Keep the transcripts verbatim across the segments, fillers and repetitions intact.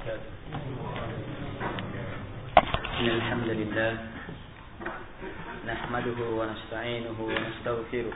وبركاته. إن الحمد لله نحمده ونستعينه ونستغفره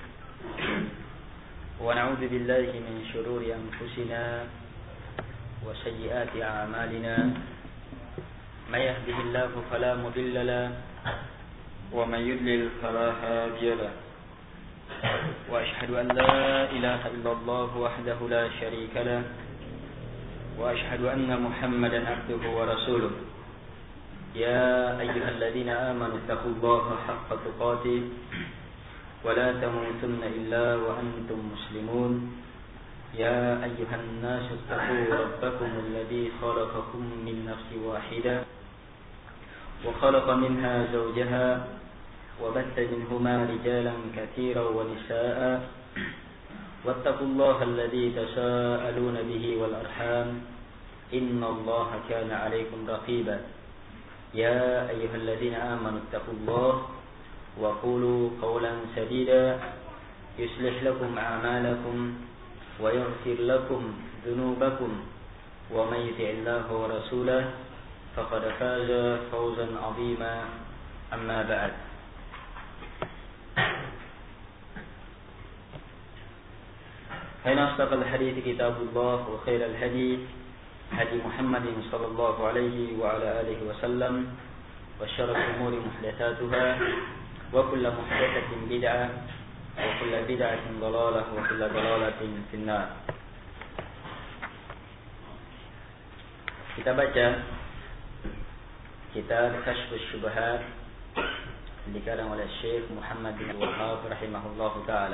ونعوذ بالله من شرور أنفسنا وسيئات أعمالنا. من يهده الله فلا مضل له ومن يضلل فلا هادي له. وأشهد أن لا إله إلا الله وحده لا شريك له وأشهد أن محمدا عبده ورسوله. يا أيها الذين آمنوا اتقوا الله حق تقاته ولا تموتن إلا وأنتم مسلمون. يا أيها الناس اتقوا ربكم الذي خلقكم من نفس واحدة وخلق منها زوجها وبث منهما رجالا كثيرا ونساء واتقوا الله الذي تساءلون به والأرحام إن الله كان عليكم رقيبا. يا أيها الذين آمنوا اتقوا الله وقولوا قولا سديدا يصلح لكم أعمالكم ويغفر لكم ذنوبكم ومن يطع الله ورسوله فقد فاز فوزا عظيما. أما بعد، فإن أصدق الحديث كتاب الله وخير الهدي هدي محمد صلى الله عليه وعلى آله وسلم وشر الأمور محدثاتها وكل محدثة بدعة وكل بدعة ضلالة وكل ضلالة في النار. Kita baca kitab Kashfus Syubhat dikarang oleh Syekh Muhammad bin Wahhab rahimahullahu taala.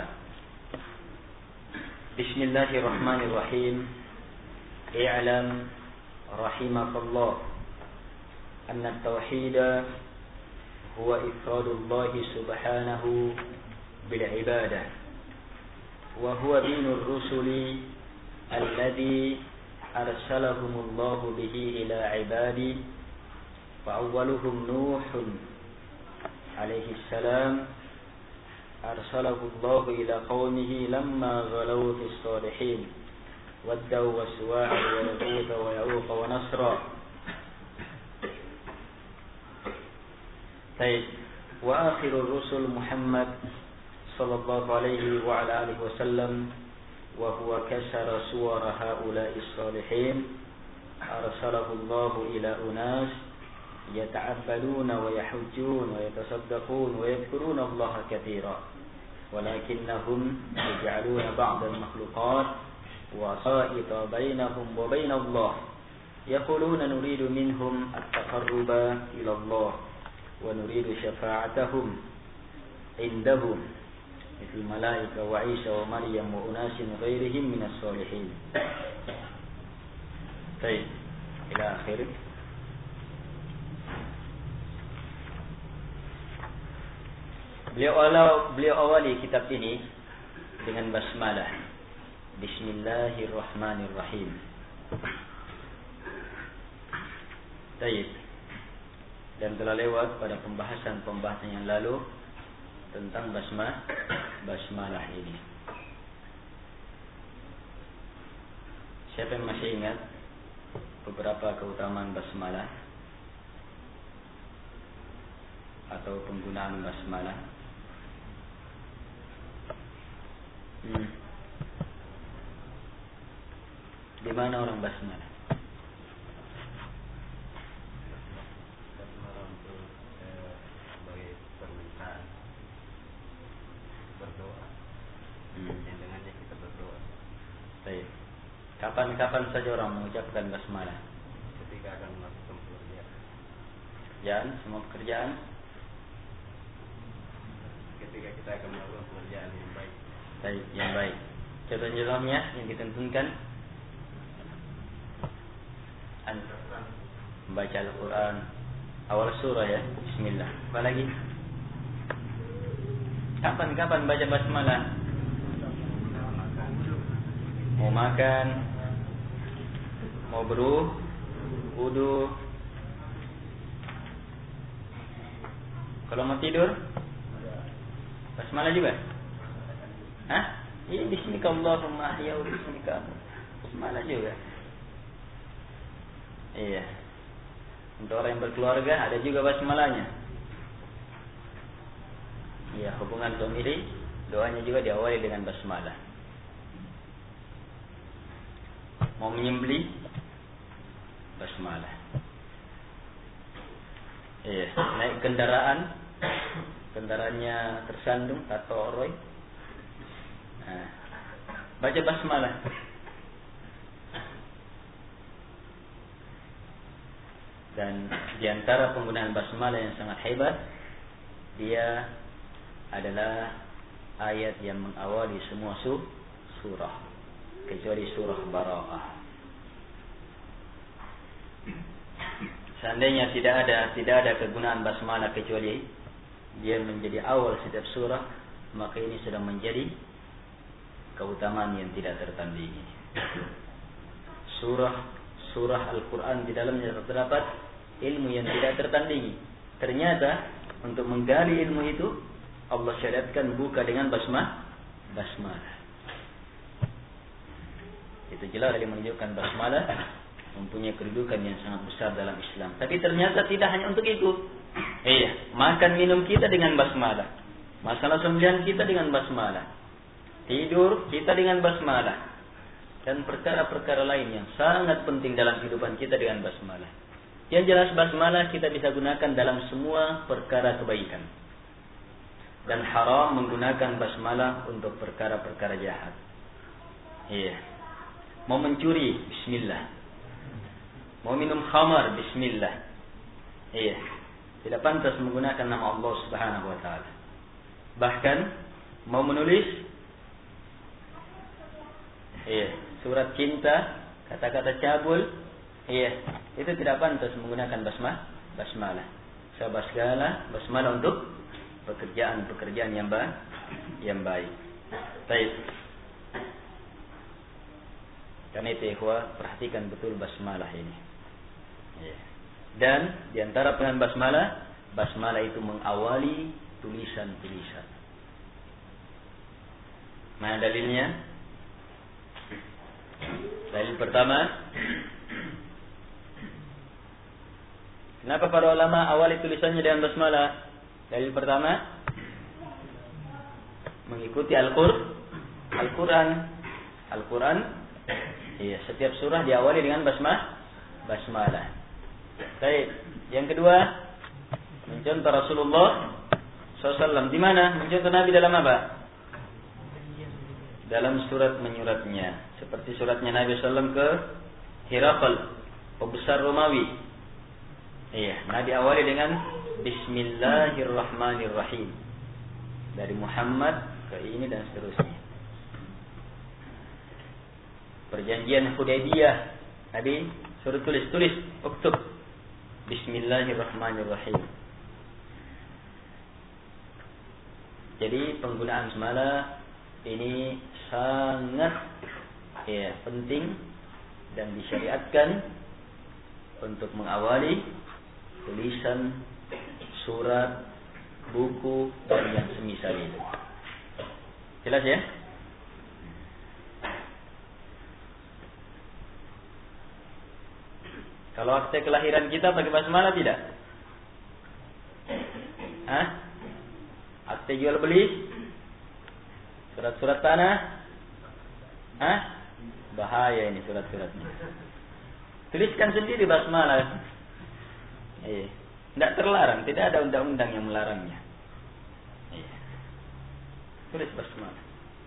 Bismillahirrahmanirrahim. I'lam rahimakallah anna at-tauhid huwa ifradullah subhanahu bil ibadah wa huwa dinur rusuli alladhi arsalahumullah bihi ila ibadi wa awwaluhum nuhun alaihi salam arsalahu Allah ila qaumihi lamma ghalaw fis salihin waddaw wa suwa'a wa yaquta wa ya'uqa wa nasra. Baik, wa akhirur rusul Muhammad sallallahu alaihi wa ala alihi wasallam wa huwa kasara suwara haula'i salihin arsalahu Allah ila unas yata'abbaduna wa yahujjun wa yatasaddaqun wa yadhkuruna Allah katira walakinnahum yaj'aluna ba'd al-makhluqat wasa'ita bainahum wa bain Allah yaquluna nuridu minhum at-taqarruba ila Allah wa nuridu syafa'atahum indahum mithl malaika wa Isa wa Maryam wa unasin ghairihim minas salihin. Baik, ila akhir. Beliau awal, beliau awali kitab ini dengan basmalah. Bismillahirrahmanirrahim. Baik. Dan telah lewat pada pembahasan-pembahasan yang lalu tentang basmah, basmalah ini. Siapa yang masih ingat beberapa keutamaan basmalah atau penggunaan basmalah? Hmm. Di mana orang basmalah? Basmalah untuk eh, sebagai permintaan berdoa. Hmm. Yang dengannya kita berdoa. Baik. Kapan-kapan saja orang mengucapkan basmalah? Ketika akan melakukan pekerjaan. Pekerjaan, semua pekerjaan. Ketika kita akan melakukan pekerjaan yang baik. Baik, yang baik. Contoh-contohnya yang ditentukan. Membaca Al-Quran awal surah ya, bismillah. Apa lagi? Kapan-kapan baca basmalah? Mau makan, mau beru, wudu. Kalau mau tidur, basmalah juga. Hah? Ini bismika Allahumma ahya wa bismika. Basmalah juga. Iya. Untuk orang yang berkeluarga ada juga basmalahnya. Iya, hubungan suami istri doanya juga diawali dengan basmalah. Mau menyembelih basmalah. Iya, naik kendaraan, kendaraannya tersandung atau roy. Nah, baca basmalah. Dan diantara penggunaan basmalah yang sangat hebat, dia adalah ayat yang mengawali semua surah, kecuali surah Bara'ah. Seandainya tidak ada tidak ada kegunaan basmalah kecuali dia menjadi awal setiap surah, maka ini sudah menjadi keutamaan yang tidak tertandingi. Surah surah Al-Quran di dalamnya terdapat ilmu yang tidak tertandingi. Ternyata untuk menggali ilmu itu Allah syariatkan buka dengan basmah, basmalah. Itu jelas dari menunjukkan basmalah mempunyai kedudukan yang sangat besar dalam Islam. Tapi ternyata tidak hanya untuk itu. Iya, makan minum kita dengan basmalah. Masalah sembelihan kita dengan basmalah. Tidur kita dengan basmalah. Dan perkara-perkara lain yang sangat penting dalam kehidupan kita dengan basmalah. Yang jelas basmalah kita bisa gunakan dalam semua perkara kebaikan. Dan haram menggunakan basmalah untuk perkara-perkara jahat. Iya. Mau mencuri, bismillah. Mau minum khamar, bismillah. Iya. Tidak pantas menggunakan nama Allah Subhanahu wa taala. Bahkan mau menulis, iya, surat cinta, kata-kata cabul, iya, itu tidak pantas menggunakan basmah, basmalah. Sebab segala basmalah untuk pekerjaan-pekerjaan yang baik, yang baik. Baik. Karena itu ikhwah, perhatikan betul basmalah ini. Ya. Dan diantara penggunaan basmalah, basmalah itu mengawali tulisan-tulisan. Mana dalilnya? Dalil pertama, kenapa para ulama awali tulisannya dengan basmalah? Dalil pertama, mengikuti Al-Qur'an. Al-Quran, Al-Quran, iya, setiap surah diawali dengan basmah, basmalah. Baik. Yang kedua, mencontoh Rasulullah shallallahu alaihi wasallam. Di mana? Mencontoh Nabi dalam apa? Dalam surat menyuratnya. Seperti suratnya Nabi shallallahu alaihi wasallam ke Hirakal, pembesar Romawi. Iya, Nabi awali dengan Bismillahirrahmanirrahim. Dari Muhammad ke ini dan seterusnya. Perjanjian Hudaybiyah, Nabi suruh tulis-tulis, uktub Bismillahirrahmanirrahim. Jadi penggunaan basmalah ini sangat ya, penting dan disyariatkan untuk mengawali tulisan, surat, buku dan yang semisal itu. Jelas ya? Kalau akte kelahiran kita pakai basmalah tidak? Hah? Akte jual beli? Surat-surat tanah? Hah? Bahaya ini surat-suratnya. Tuliskan sendiri basmalah. Eh, tidak terlarang, tidak ada undang-undang yang melarangnya. Eh, tulis basmalah.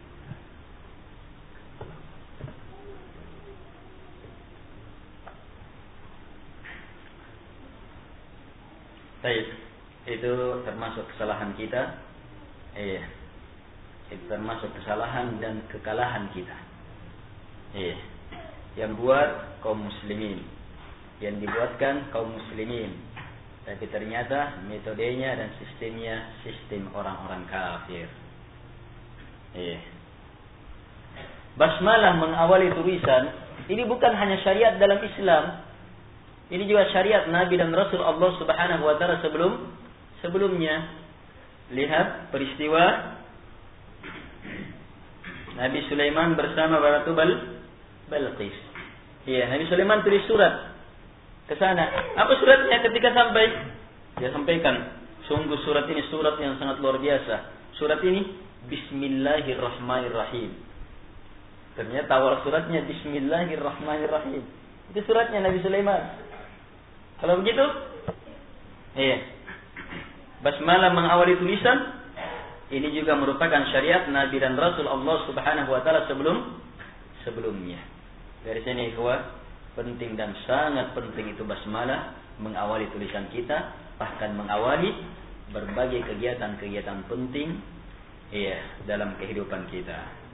Baik, itu termasuk kesalahan kita. Iya. Itu termasuk kesalahan dan kekalahan kita. Iya. Yang buat kaum muslimin, yang dibuatkan kaum muslimin. Tapi ternyata metodenya dan sistemnya sistem orang-orang kafir. Iya. Basmalah mengawali tulisan, ini bukan hanya syariat dalam Islam. Ini juga syariat Nabi dan Rasul Allah Subhanahu wa taala sebelum sebelumnya. Lihat peristiwa Nabi Sulaiman bersama Ratu Bal Balqis. Iya, Nabi Sulaiman tulis surat. ke sana. Apa suratnya ketika sampai? Dia sampaikan, sungguh surat ini surat yang sangat luar biasa. Surat ini Bismillahirrahmanirrahim. Ternyata awal suratnya Bismillahirrahmanirrahim. Itu suratnya Nabi Sulaiman. Kalau begitu, iya. Basmalah mengawali tulisan. Ini juga merupakan syariat Nabi dan Rasul Allah Subhanahu wa taala sebelum sebelumnya. Dari sini ikhwah, penting dan sangat penting itu basmalah mengawali tulisan kita, bahkan mengawali berbagai kegiatan-kegiatan penting iya dalam kehidupan kita.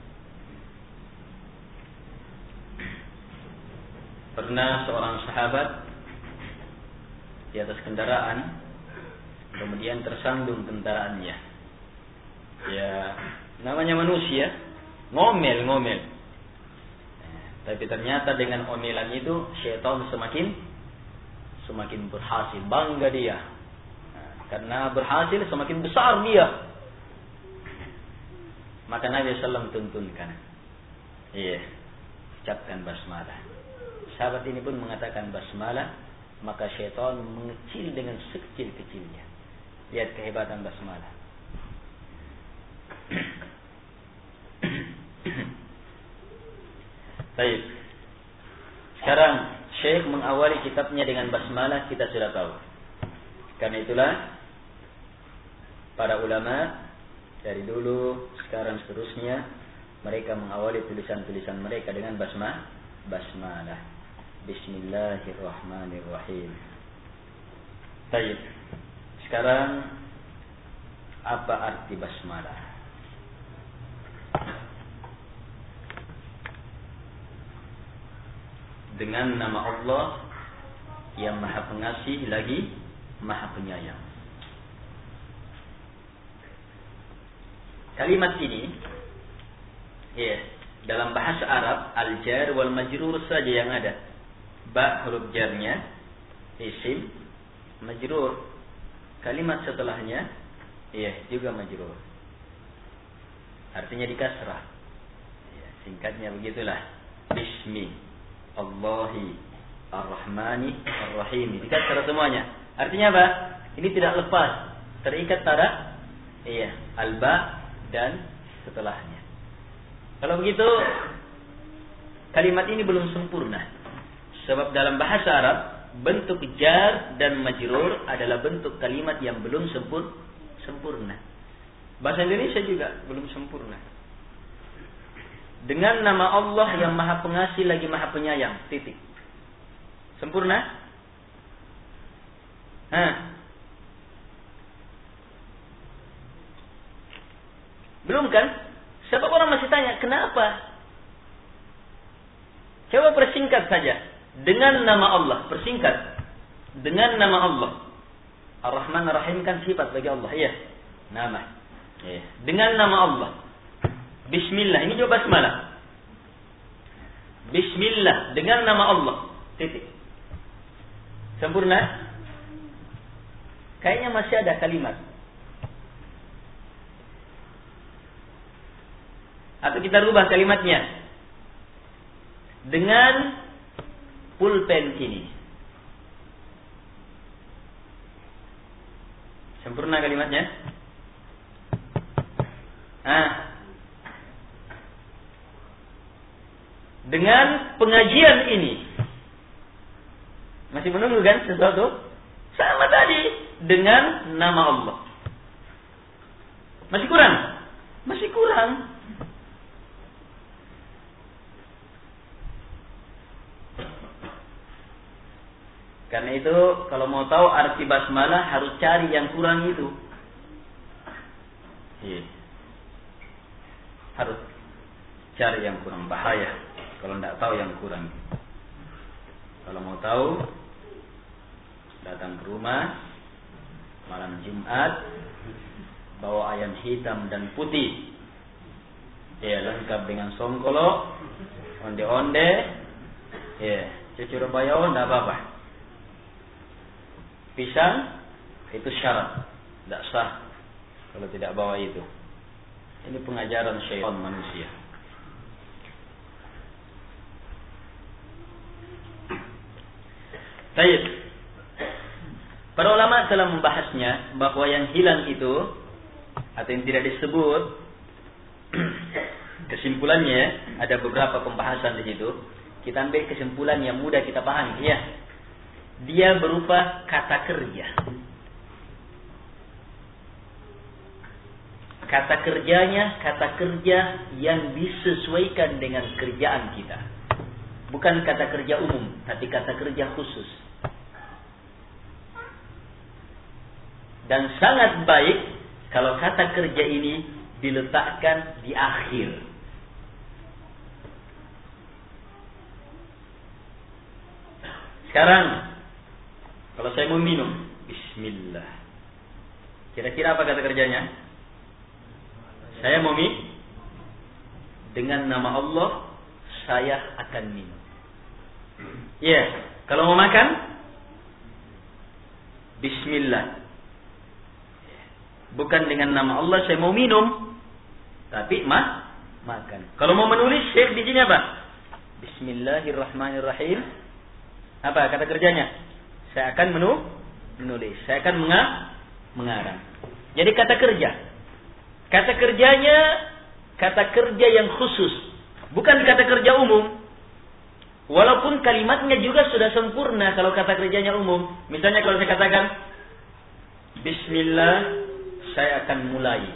Pernah seorang sahabat di atas kendaraan, kemudian tersandung kendaraannya. Ya, namanya manusia, ngomel-ngomel. Nah, tapi ternyata dengan omelan itu, syaitan semakin semakin berhasil, bangga dia. Nah, karena berhasil semakin besar dia. Maka Nabi sallallahu alaihi wasallam tuntunkan, iya, ucapkan basmalah. Sahabat ini pun mengatakan basmalah, maka syaitan mengecil dengan sekecil-kecilnya. Lihat kehebatan basmalah. Baik. Sekarang Syekh mengawali kitabnya dengan basmalah, kita sudah tahu. Karena itulah para ulama dari dulu, sekarang seterusnya mereka mengawali tulisan-tulisan mereka dengan basmalah. Basmalah. Bismillahirrahmanirrahim. Baik. Sekarang apa arti basmalah? Dengan nama Allah yang Maha Pengasih lagi Maha Penyayang. Kalimat ini, ya, dalam bahasa Arab al-jar wal majrur saja yang ada. Ba huruf jarnya, isim, majrur. Kalimat setelahnya, ya, juga majrur. Artinya di kasrah. Ya, singkatnya begitulah. Bismi Allahi Ar-Rahmani Ar-Rahim. Di kasrah semuanya. Artinya apa? Ini tidak lepas, terikat pada iya, al-ba dan setelahnya. Kalau begitu, kalimat ini belum sempurna. Sebab dalam bahasa Arab, bentuk jar dan majrur adalah bentuk kalimat yang belum sempur, sempurna. Bahasa Indonesia juga belum sempurna. Dengan nama Allah yang Maha Pengasih lagi Maha Penyayang. Titik. Sempurna? Hah? Belum kan? Sebab orang masih tanya, kenapa? Coba persingkat saja. Dengan nama Allah. Persingkat. Dengan nama Allah. Ar-Rahman Ar-Rahim kan sifat bagi Allah. Iya. Nama. Iya. Dengan nama Allah. Bismillah, ini juga basmalah. Bismillah, dengan nama Allah. Titik. Sempurna? Kayaknya masih ada kalimat. Atau kita rubah kalimatnya. Dengan pulpen ini. Sempurna kalimatnya? Ah. Dengan pengajian ini. Masih menunggu kan sesuatu? Sama tadi. Dengan nama Allah. Masih kurang? Masih kurang. Karena itu kalau mau tahu arti basmalah harus cari yang kurang itu. Iya. Harus cari yang kurang, bahaya kalau tidak tahu yang kurang. Kalau mau tahu, datang ke rumah malam Jumat, bawa ayam hitam dan putih, ya, lengkap dengan songkolo, onde-onde, ya, cucur bayo, tidak apa-apa. Pisang itu syarat, tidak sah kalau tidak bawa itu. Ini pengajaran syaitan manusia. Baik. Para ulama telah membahasnya bahwa yang hilang itu atau yang tidak disebut, kesimpulannya ada beberapa pembahasan di situ. Kita ambil kesimpulan yang mudah kita pahami, ya. Dia berupa kata kerja. Kata kerjanya kata kerja yang disesuaikan dengan kerjaan kita. Bukan kata kerja umum, tapi kata kerja khusus. Dan sangat baik kalau kata kerja ini diletakkan di akhir. Sekarang, kalau saya mau minum, bismillah. Kira-kira apa kata kerjanya? Saya mau minum, dengan nama Allah, saya akan minum. Ya, yeah. Kalau mau makan, bismillah. Bukan dengan nama Allah saya mau minum, tapi mah makan. Kalau mau menulis, Syekh di sini apa? Bismillahirrahmanirrahim. Apa kata kerjanya? Saya akan menu, menulis. Saya akan menga, mengarang. Jadi kata kerja. Kata kerjanya kata kerja yang khusus, bukan kata kerja umum. Walaupun kalimatnya juga sudah sempurna kalau kata kerjanya umum. Misalnya kalau saya katakan bismillah, saya akan mulai.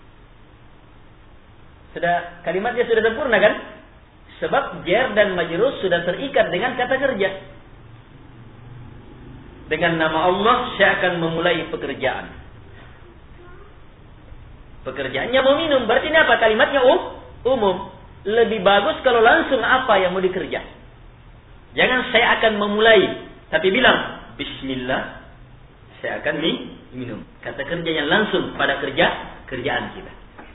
Sudah, kalimatnya sudah sempurna kan? Sebab jar dan majrur sudah terikat dengan kata kerja. Dengan nama Allah saya akan memulai pekerjaan. Pekerjaannya mau minum, berarti ini apa? Kalimatnya um, umum. Lebih bagus kalau langsung apa yang mau dikerja. Jangan saya akan memulai, tapi bilang bismillah, saya akan minum. Kata kerjanya langsung pada kerja kerjaan kita.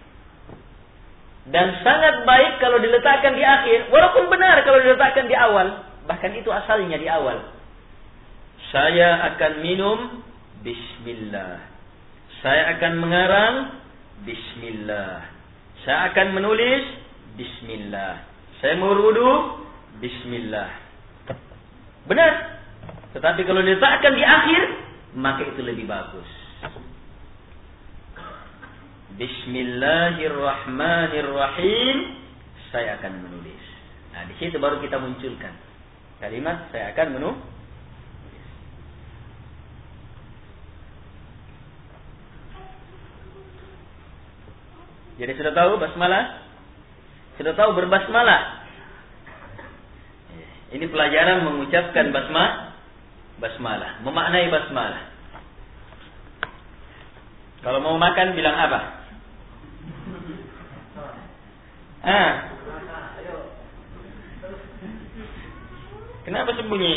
Dan sangat baik kalau diletakkan di akhir, walaupun benar kalau diletakkan di awal. Bahkan itu asalnya di awal. Saya akan minum, bismillah. Saya akan mengarang, bismillah. Saya akan menulis, bismillah. Saya mau wudu, bismillah. Benar. Tetapi kalau diletakkan di akhir, maka itu lebih bagus. Bismillahirrahmanirrahim. Saya akan menulis. Nah, di situ baru kita munculkan kalimat saya akan menulis. Jadi sudah tahu basmalah? Sudah tahu berbasmalah? Ini pelajaran mengucapkan basmalah, basmalah, memaknai basmalah. Kalau mau makan bilang apa? Ah. Kenapa sembunyi?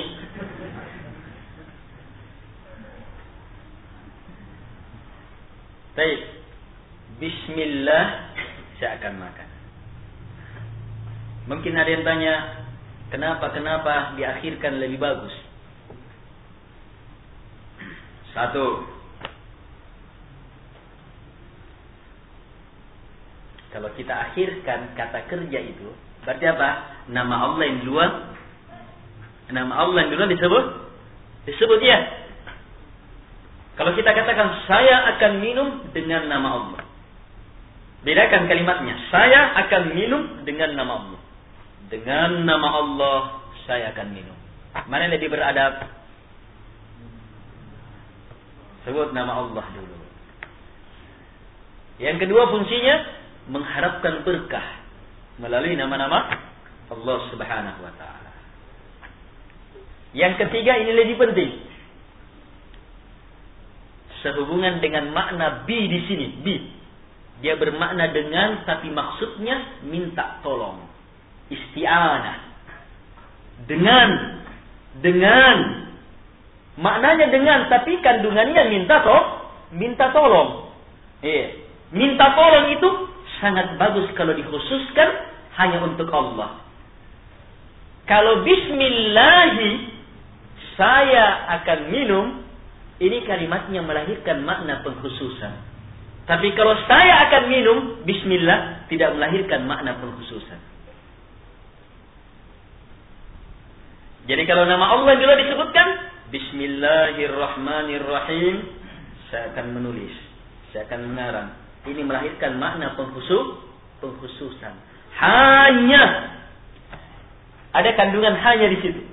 Baik. Bismillah, saya akan makan. Mungkin ada yang tanya, kenapa kenapa diakhirkan lebih bagus? Satu, kalau kita akhirkan kata kerja itu, berarti apa? Nama Allah yang duluan, nama Allah yang duluan disebut, disebut ya. Kalau kita katakan saya akan minum dengan nama Allah, bedakan kalimatnya. Saya akan minum dengan nama Allah. Dengan nama Allah saya akan minum. Mana yang lebih beradab? Sebut nama Allah dulu. Yang kedua fungsinya mengharapkan berkah melalui nama-nama Allah Subhanahu wa taala. Yang ketiga ini lebih penting. Sehubungan dengan makna bi di sini, bi. Dia bermakna dengan, tapi maksudnya minta tolong. Isti'anah. Dengan. Dengan. Maknanya dengan, tapi kandungannya minta toh, minta tolong. Eh, minta tolong itu sangat bagus kalau dikhususkan hanya untuk Allah. Kalau bismillahi, saya akan minum, ini kalimatnya melahirkan makna pengkhususan. Tapi kalau saya akan minum, bismillah, tidak melahirkan makna pengkhususan. Jadi kalau nama Allah juga disebutkan, Bismillahirrahmanirrahim, saya akan menulis, saya akan mengarang. Ini melahirkan makna pengkhusus, pengkhususan. Hanya ada kandungan hanya di situ.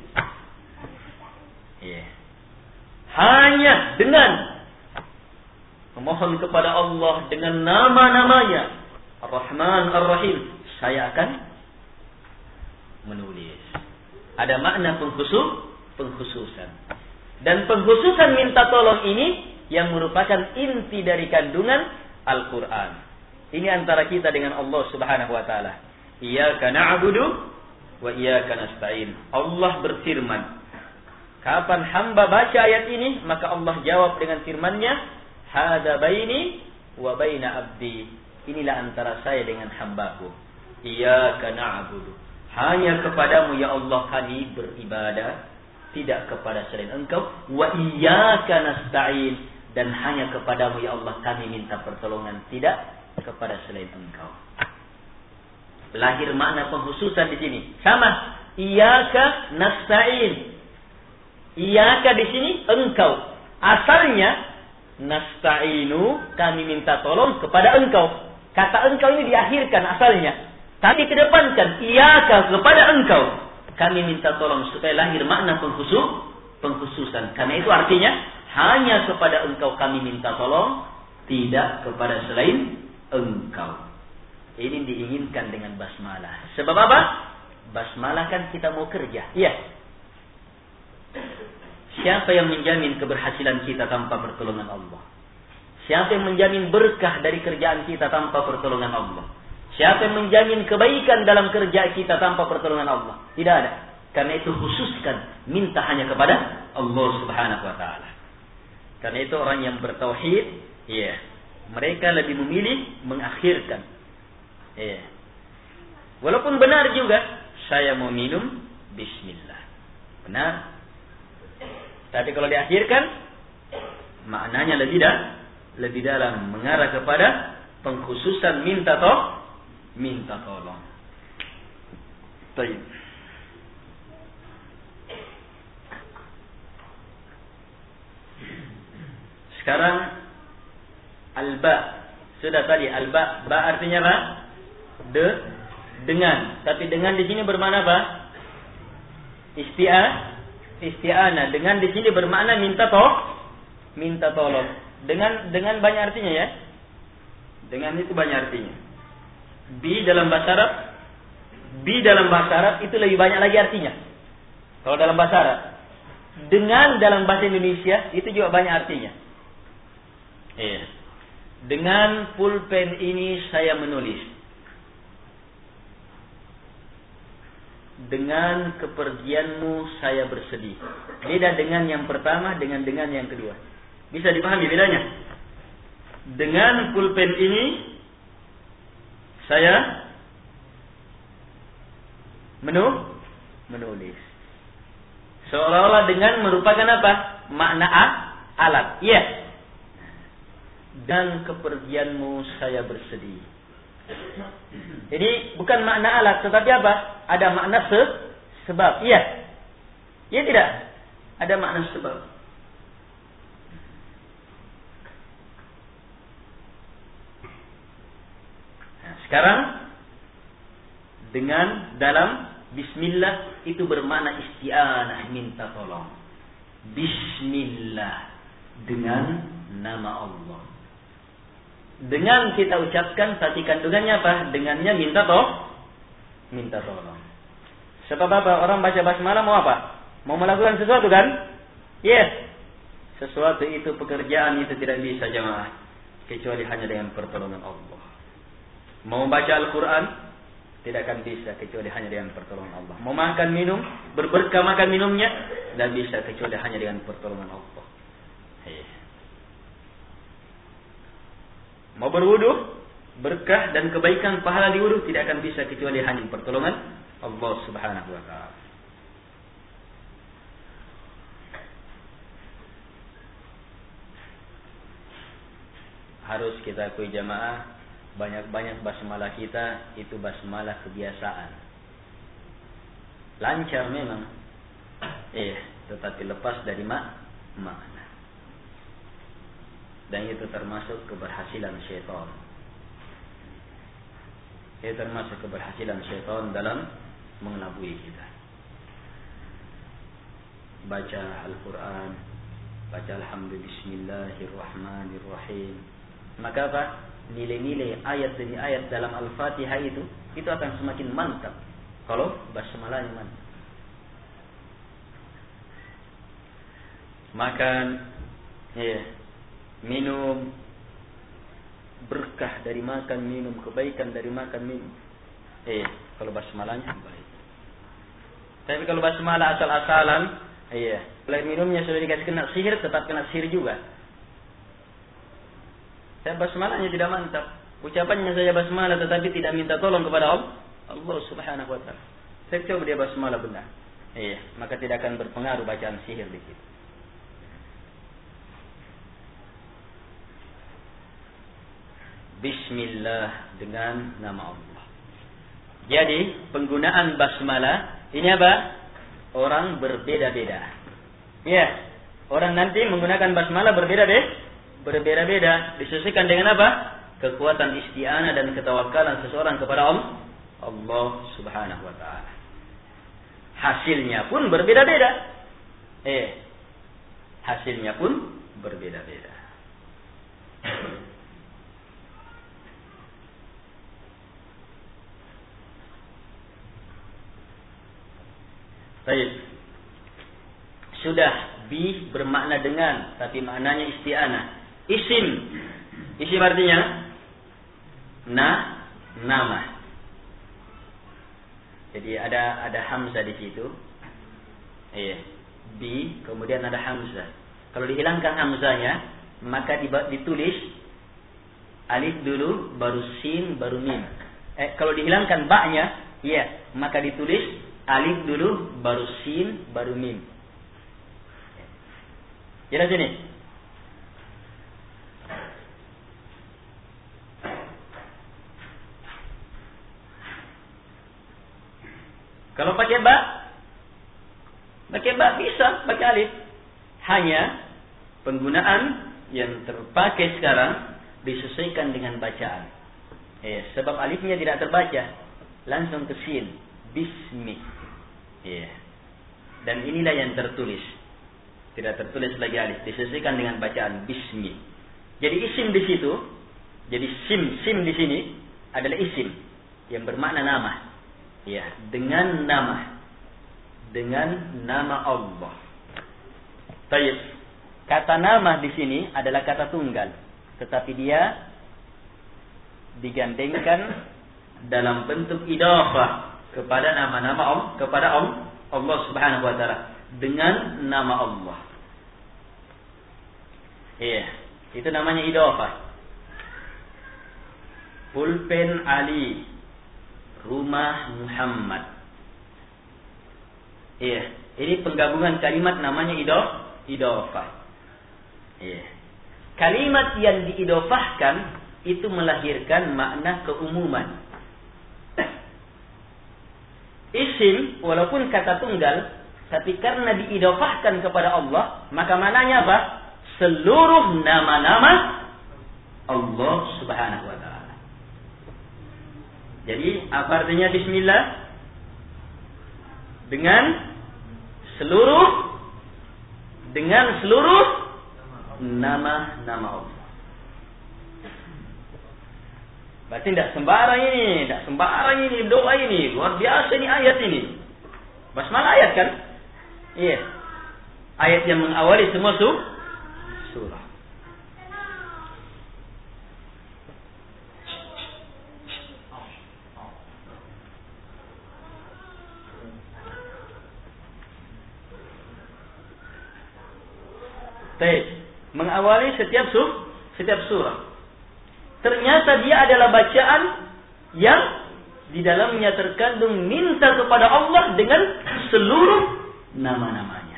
Yeah. Hanya dengan memohon kepada Allah dengan nama-namanya Ar-Rahman Ar-Rahim, saya akan menulis. Ada makna pengkhusus, pengkhususan. Dan pengkhususan minta tolong ini yang merupakan inti dari kandungan Al-Quran. Ini antara kita dengan Allah Subhanahu wa taala. Iyyaka na'budu wa iyyaka nasta'in. Allah berfirman. Kapan hamba baca ayat ini, maka Allah jawab dengan firman-Nya, "Hadza baini wa baina abdi." Inilah antara saya dengan hambaku. Iyyaka na'budu. Hanya kepadamu ya Allah kami beribadah, tidak kepada selain Engkau. Wa iyyaka nasta'in. Dan hanya kepadamu ya Allah kami minta pertolongan, tidak kepada selain Engkau. Lahir makna pengkhususan di sini. Sama. Iyyaka nasta'in. Iyyaka di sini Engkau. Asalnya nasta'inu, kami minta tolong kepada Engkau. Kata Engkau ini diakhirkan asalnya. Tapi kedepankan iyyaka kepada Engkau. Kami minta tolong supaya lahir makna pengkhusus, pengkhususan. Karena itu artinya hanya kepada Engkau kami minta tolong, tidak kepada selain Engkau. Ini diinginkan dengan basmalah. Sebab apa? Basmalah kan kita mau kerja. Iya. Siapa yang menjamin keberhasilan kita tanpa pertolongan Allah? Siapa yang menjamin berkah dari kerjaan kita tanpa pertolongan Allah? Siapa yang menjamin kebaikan dalam kerja kita tanpa pertolongan Allah? Tidak ada. Karena itu khususkan, minta hanya kepada Allah Subhanahu wa taala. Karena itu orang yang bertauhid, ya, mereka lebih memilih mengakhirkan. Ya. Walaupun benar juga, saya mau minum bismillah. Benar. Tapi kalau diakhirkan, maknanya lebih dah, lebih dalam, mengarah kepada pengkhususan minta toh, minta tolong. Baik. Sekarang al-ba. Sudah tadi al-ba, ba artinya apa? De, dengan. Tapi dengan di sini bermakna apa? Isti'a, isti'ana. Dengan di sini bermakna minta toh, minta tolong. Dengan dengan banyak artinya ya. Dengan itu banyak artinya. Bi dalam bahasa Arab, bi dalam bahasa Arab itu lebih banyak lagi artinya. Kalau dalam bahasa Arab. Dengan dalam bahasa Indonesia itu juga banyak artinya. Iya. Dengan pulpen ini saya menulis. Dengan kepergianmu saya bersedih. Beda dengan yang pertama dengan dengan yang kedua. Bisa dipahami bedanya? Dengan pulpen ini saya menu menulis. Seolah-olah dengan merupakan apa? Makna a, alat. Iya. Yeah. Dan kepergianmu saya bersedih. Jadi bukan makna alat, tetapi apa? Ada makna se sebab. Iya. Iya tidak? Ada makna sebab. Nah, sekarang dengan dalam bismillah itu bermakna isti'anah, minta tolong. Bismillah, dengan nama Allah. Dengan kita ucapkan, tapi kandungannya apa? Dengannya minta toh, minta tolong. Sebab apa? Orang baca basmalah mau apa? Mau melakukan sesuatu kan? Yes. Sesuatu itu, pekerjaan itu tidak bisa jemaah kecuali hanya dengan pertolongan Allah. Mau baca Al-Quran tidak akan bisa kecuali hanya dengan pertolongan Allah. Mau makan minum, berberkah makan minumnya tidak bisa kecuali hanya dengan pertolongan Allah. Hey. Mau berwudu, berkah dan kebaikan pahala di wudu tidak akan bisa kecuali hanya pertolongan Allah Subhanahu wa taala. Harus kita akui jamaah, banyak-banyak basmalah kita itu basmalah kebiasaan. Lancar memang. Eh, tetapi lepas dari mak makna. Dan itu termasuk keberhasilan syaitan. Itu termasuk keberhasilan syaitan dalam mengelabui kita. Baca Al-Quran, baca Alhamdulillah, Bismillahirrahmanirrahim. Maka apa? Nilai-nilai ayat demi ayat dalam Al-Fatihah itu, itu akan semakin mantap kalau basmalahnya mantap. Makan, ya, minum, berkah dari makan minum, kebaikan dari makan minum. Eh, kalau basmalahnya baik. Tapi kalau basmalah asal-asalan, iya, selain minumnya sudah dikasih kena sihir, tetap kena sihir juga. Saya basmalahnya tidak mantap. Ucapannya saja basmalah tetapi tidak minta tolong kepada Allah, Allah Subhanahu wa taala. Saya coba dia basmalah benar. Iya, maka tidak akan berpengaruh bacaan sihir di situ. Bismillah, dengan nama Allah. Jadi penggunaan basmalah ini apa? Orang berbeda-beda. Ya, orang nanti menggunakan basmalah berbeda-beda. Berbeda-beda, disesuaikan dengan apa? Kekuatan isti'anah dan ketawakalan seseorang kepada Allah, Allah Subhanahu wa taala. Hasilnya pun berbeda-beda. Eh, hasilnya pun berbeda-beda. Baik. Sudah bi bermakna dengan, tapi maknanya isti'anah. Isim. Isim artinya na, nama. Jadi ada ada hamzah di situ. Iya. Bi, kemudian ada hamzah. Kalau dihilangkan hamzahnya, maka ditulis alif dulu, baru sin, baru mim. Eh, kalau dihilangkan ba-nya, iya, maka ditulis alif dulu, baru sin, baru mim. Jelas ini? Kalau pakai ba, pakai ba bisa, pakai alif. Hanya penggunaan yang terpakai sekarang disesuaikan dengan bacaan. Eh, sebab alifnya tidak terbaca, langsung ke sin, bismi. Eh. Dan inilah yang tertulis. Tidak tertulis lagi alif, disesuaikan dengan bacaan bismi. Jadi isim di situ, jadi sim sim di sini adalah isim yang bermakna nama. Ya, dengan nama, dengan nama Allah. Baik. Kata nama di sini adalah kata tunggal, tetapi dia digandengkan dalam bentuk idhafah kepada nama-nama Allah, kepada Allah, Allah Subhanahu wa taala, dengan nama Allah. Iya, itu namanya idhafah. Pulpen Ali, rumah Muhammad. Iya, ini penggabungan kalimat namanya idhafah. Iya. Kalimat yang diidhafahkan itu melahirkan makna keumuman. Isim walaupun kata tunggal, tapi karena diidhafahkan kepada Allah, maka maknanya apa? Seluruh nama-nama Allah Subhanahu wa taala. Jadi apa artinya bismillah? Dengan seluruh dengan seluruh nama-nama Allah. Berarti tidak sembarang ini, tidak sembarang ini doa ini, luar biasa ini ayat ini. Basmalah ayat kan? Iya. Ayat yang mengawali semua surah. Baik, mengawali setiap sur, setiap surah. Ternyata dia adalah bacaan yang di dalamnya terkandung minta kepada Allah dengan seluruh nama-namanya.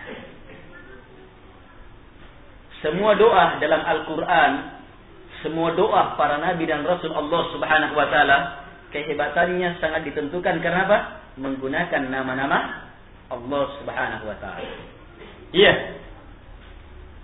Semua doa dalam Al-Quran, semua doa para nabi dan rasul Allah Subhanahu wa taala, kehebatannya sangat ditentukan karena apa? Menggunakan nama-nama Allah Subhanahu wa taala. Iya.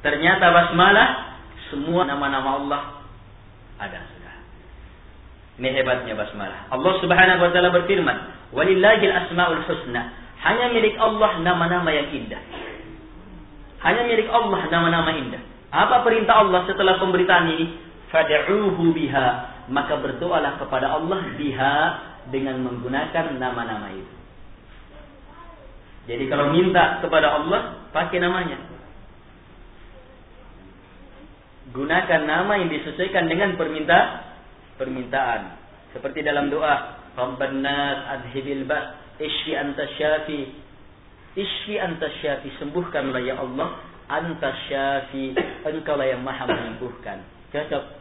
Ternyata basmalah semua nama-nama Allah ada sudah. Ini hebatnya basmalah. Allah Subhanahu wa taala berfirman, "Walillahil asmaul husna." Hanya milik Allah nama-nama yang indah. Hanya milik Allah nama-nama indah. Apa perintah Allah setelah pemberitaan ini? Fad'uuhu biha. Maka berdoalah kepada Allah biha, dengan menggunakan nama-nama itu. Jadi kalau minta kepada Allah, pakai namanya. Gunakan nama yang disesuaikan dengan perminta permintaan. Seperti dalam doa, Rabban nas adhibil ba's, ishfi anta syafi. Ishfi anta syafi, sembuhkanlah ya Allah. Anta syafi, engkaulah yang maha menyembuhkan. Cocok.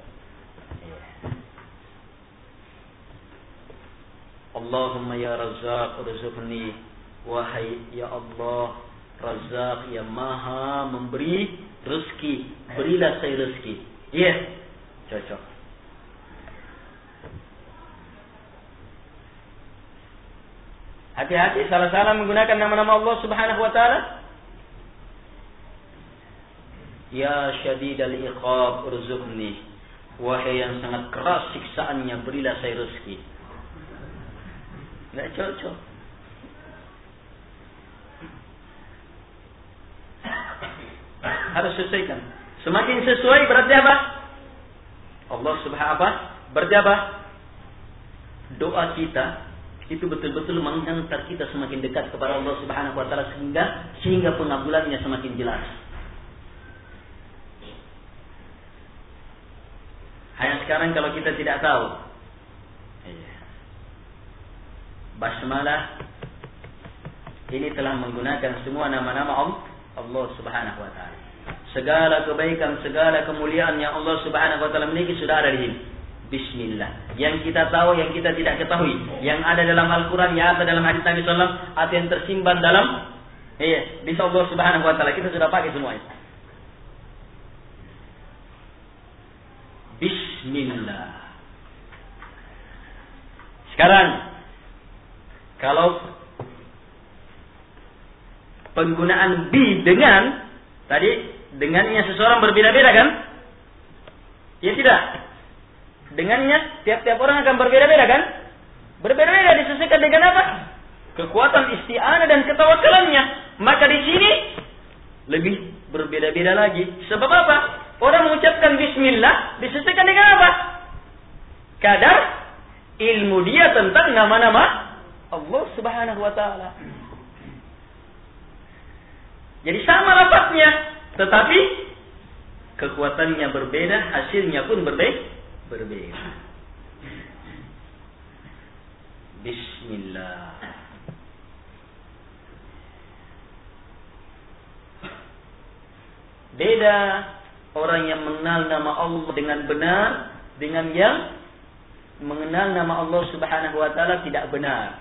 Allahumma ya Razzaq urzuqni. Wahai ya Allah Razzaq yang maha memberi rezeki, berilah saya rezeki. Iya, yeah. Cocok. Hati-hati salah-salah menggunakan nama-nama Allah Subhanahu wa taala. Ya syadidal iqab urzuqni. Wahai yang sangat keras siksaannya, berilah saya rezeki. Tidak cocok. Harus sesuaikan. Semakin sesuai berarti apa? Allah Subhanahu apa? Berarti apa? Doa kita itu betul-betul mengantar kita semakin dekat kepada Allah Subhanahu wa taala sehingga sehingga pengabulannya semakin jelas. Hanya sekarang kalau kita tidak tahu basmalah ini telah menggunakan semua nama-nama Allah Subhanahu wa taala. Segala kebaikan, segala kemuliaan yang Allah Subhanahu wa taala miliki sudah ada di sini. Bismillah. Yang kita tahu, yang kita tidak ketahui, yang ada dalam Al-Qur'an, yang ada dalam hadis Nabi sallallahu alaihi wasallam, atau yang tersimpan dalam iya, di Allah Subhanahu wa taala, kita sudah pakai semuanya. Bismillah. Sekarang kalau penggunaan bi dengan tadi dengannya seseorang berbeda-beda kan? Ya tidak. Dengannya tiap-tiap orang akan berbeda-beda kan? Berbeda-beda disesuaikan dengan apa? Kekuatan isti'anah dan ketawakalannya. Maka di sini lebih berbeda-beda lagi. Sebab apa? Orang mengucapkan bismillah disesuaikan dengan apa? Kadar ilmu dia tentang nama-nama Allah Subhanahu wa taala. Jadi sama lafaznya, tetapi kekuatannya berbeda, hasilnya pun berbeda. Berbeda. Bismillah. Beda orang yang mengenal nama Allah dengan benar dengan yang mengenal nama Allah Subhanahu wa taala tidak benar.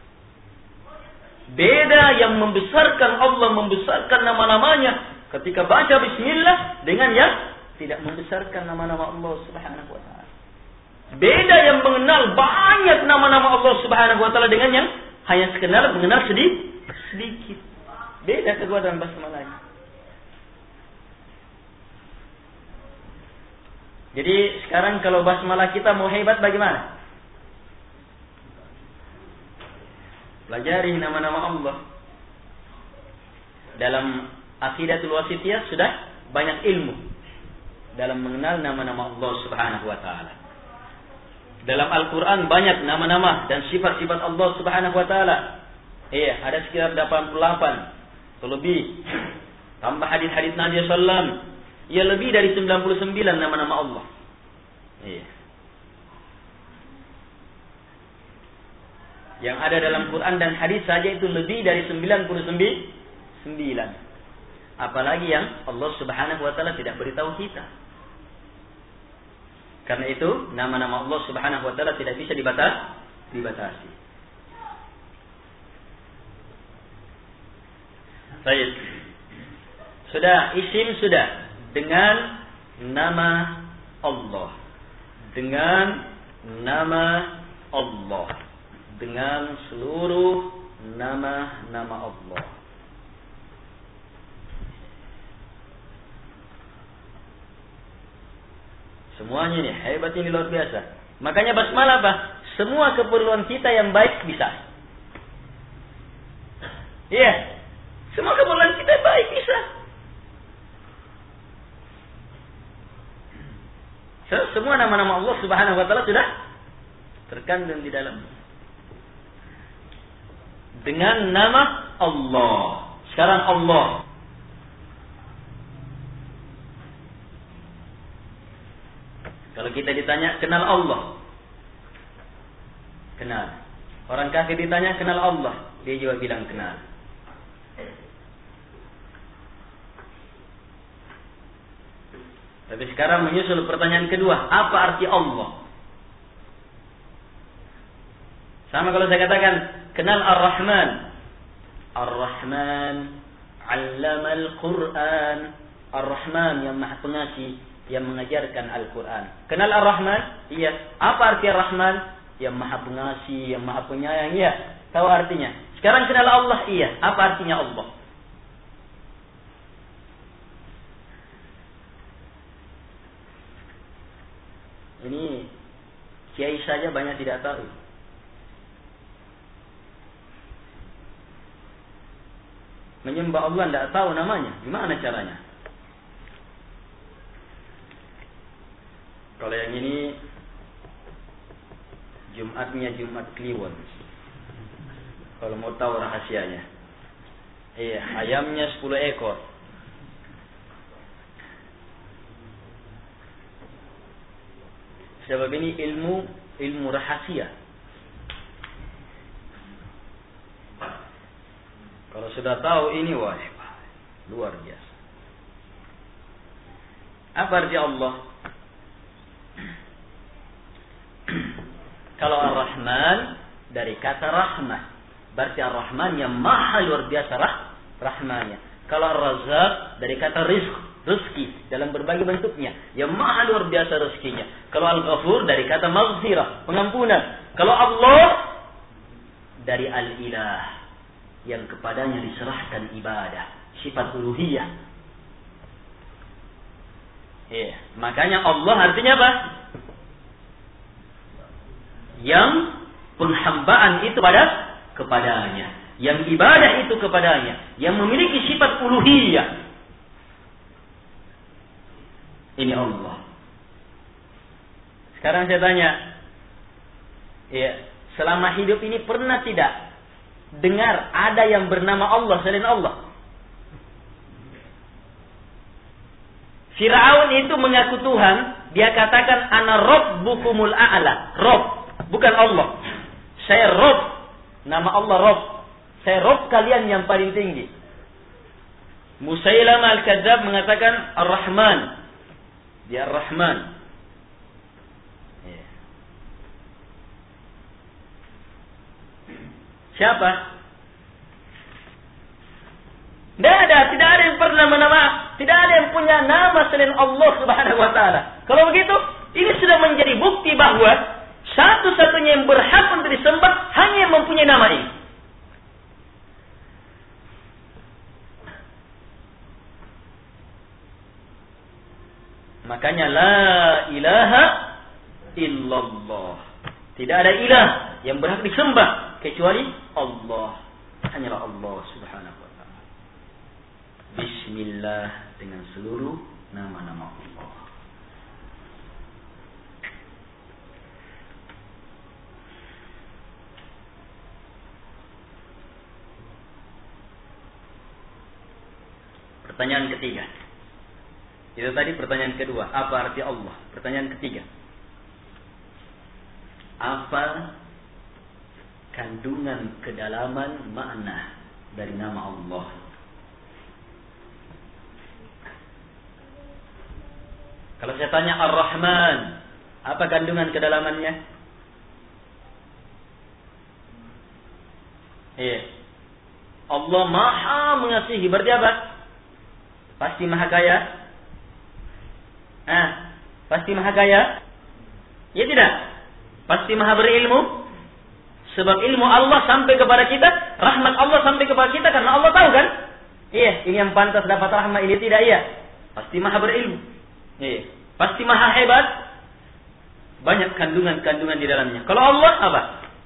Beda yang membesarkan Allah, membesarkan nama-namanya ketika baca bismillah dengan yang tidak membesarkan nama-nama Allah Subhanahu wa taala. Beda yang mengenal banyak nama-nama Allah Subhanahu wa taala dengan yang hanya sekedar mengenal sedikit. sedikit. Beda kekuatan basmalahnya. Jadi sekarang kalau basmalah kita mau hebat bagaimana? Pelajari nama-nama Allah. Dalam Aqidatul Wasithiyah sudah banyak ilmu dalam mengenal nama-nama Allah Subhanahu wa taala. Dalam Al-Qur'an banyak nama-nama dan sifat-sifat Allah Subhanahu wa taala. Iya, ada sekitar delapan puluh delapan atau lebih. Tambah hadis-hadis Nabi sallallahu alaihi wasallam, ya lebih dari sembilan puluh sembilan nama-nama Allah. Iya. Yang ada dalam Quran dan hadis saja itu lebih dari sembilan puluh sembilan. Apalagi yang Allah Subhanahu wa taala tidak beritahu kita. Karena itu nama-nama Allah Subhanahu wa taala tidak bisa dibatas, dibatasi. Baik. Sudah, isim sudah dengan nama Allah. Dengan nama Allah. Dengan seluruh nama-nama Allah. Semuanya ini hebat, ini luar biasa. Makanya basmalah apa? Semua keperluan kita yang baik bisa. Iya. Semua keperluan kita yang baik bisa. Semua nama-nama Allah Subhanahu wa taala sudah terkandung di dalam. Dengan nama Allah. Sekarang Allah. Kalau kita ditanya kenal Allah. Kenal. Orang kafir ditanya kenal Allah, dia juga bilang kenal. Tapi sekarang menyusul pertanyaan kedua, apa arti Allah? Sama kalau saya katakan kenal Ar-Rahman. Ar-Rahman 'allama al-Qur'an. Ar-Rahman yang Maha Pengasih, yang mengajarkan Al-Qur'an. Kenal Ar-Rahman? Iya. Apa arti Ar-Rahman? Yang Maha Pengasih, yang Maha Penyayang. Iya. Tahu artinya. Sekarang kenal Allah? Iya. Apa artinya Allah? Ini kiai saja banyak tidak tahu. Menyembah Allah tidak tahu namanya. Gimana caranya? Kalau yang ini Jumatnya Jumat Kliwon. Kalau mau tahu rahasianya. Iya, ayamnya sepuluh ekor. Sebab ini ilmu ilmu rahasia. Kalau sudah tahu ini, wah, luar biasa. Apa arti Allah? Kalau Ar-Rahman dari kata rahmah, berarti Ar-Rahman yang maha luar biasa rah, rahmanya. Kalau Ar-Razzaq dari kata rizq, rezeki dalam berbagai bentuknya, yang maha luar biasa rezekinya. Kalau Al-Ghafur dari kata maghfirah, pengampunan. Kalau Allah dari Al-Ilah, yang kepadanya diserahkan ibadah, sifat uluhiyah. Iya, makanya Allah artinya apa? Yang penghambaan itu pada kepadanya, yang ibadah itu kepadanya, yang memiliki sifat uluhiyah. Ini Allah. Sekarang saya tanya, ya, selama hidup ini pernah tidak dengar ada yang bernama Allah selain Allah? Firaun itu mengaku Tuhan, dia katakan ana rabbukumul a'la, Rabb, bukan Allah. Saya Rabb, nama Allah Rabb. Saya Rabb kalian yang paling tinggi. Musailamah al-Kadzab mengatakan Ar-Rahman. Dia Ar-Rahman. Ya. Siapa? Tidak ada, tidak ada yang pernah menama, tidak ada yang punya nama selain Allah Subhanahu wa taala. Kalau begitu, ini sudah menjadi bukti bahwa satu-satunya yang berhak untuk disembah hanya yang mempunyai nama ini. Makanya la ilaha illallah. Tidak ada ilah yang berhak disembah kecuali Allah. Hanyalah Allah Subhanahu wa taala. Bismillah, dengan seluruh nama-nama Allah. Pertanyaan ketiga. Itu tadi pertanyaan kedua. Apa arti Allah? Pertanyaan ketiga. Apa kandungan kedalaman makna dari nama Allah? Kalau saya tanya Ar-Rahman, apa kandungan kedalamannya? Iya. Allah Maha mengasihi. Berarti apa? Pasti Maha Kaya. Ah, pasti Maha Kaya? Ya tidak. Pasti Maha berilmu. Sebab ilmu Allah sampai kepada kita, rahmat Allah sampai kepada kita karena Allah tahu kan? Iya, ini yang pantas dapat rahmat, ini tidak, iya. Pasti Maha berilmu. Iya. Pasti Maha hebat. Banyak kandungan-kandungan di dalamnya. Kalau Allah apa?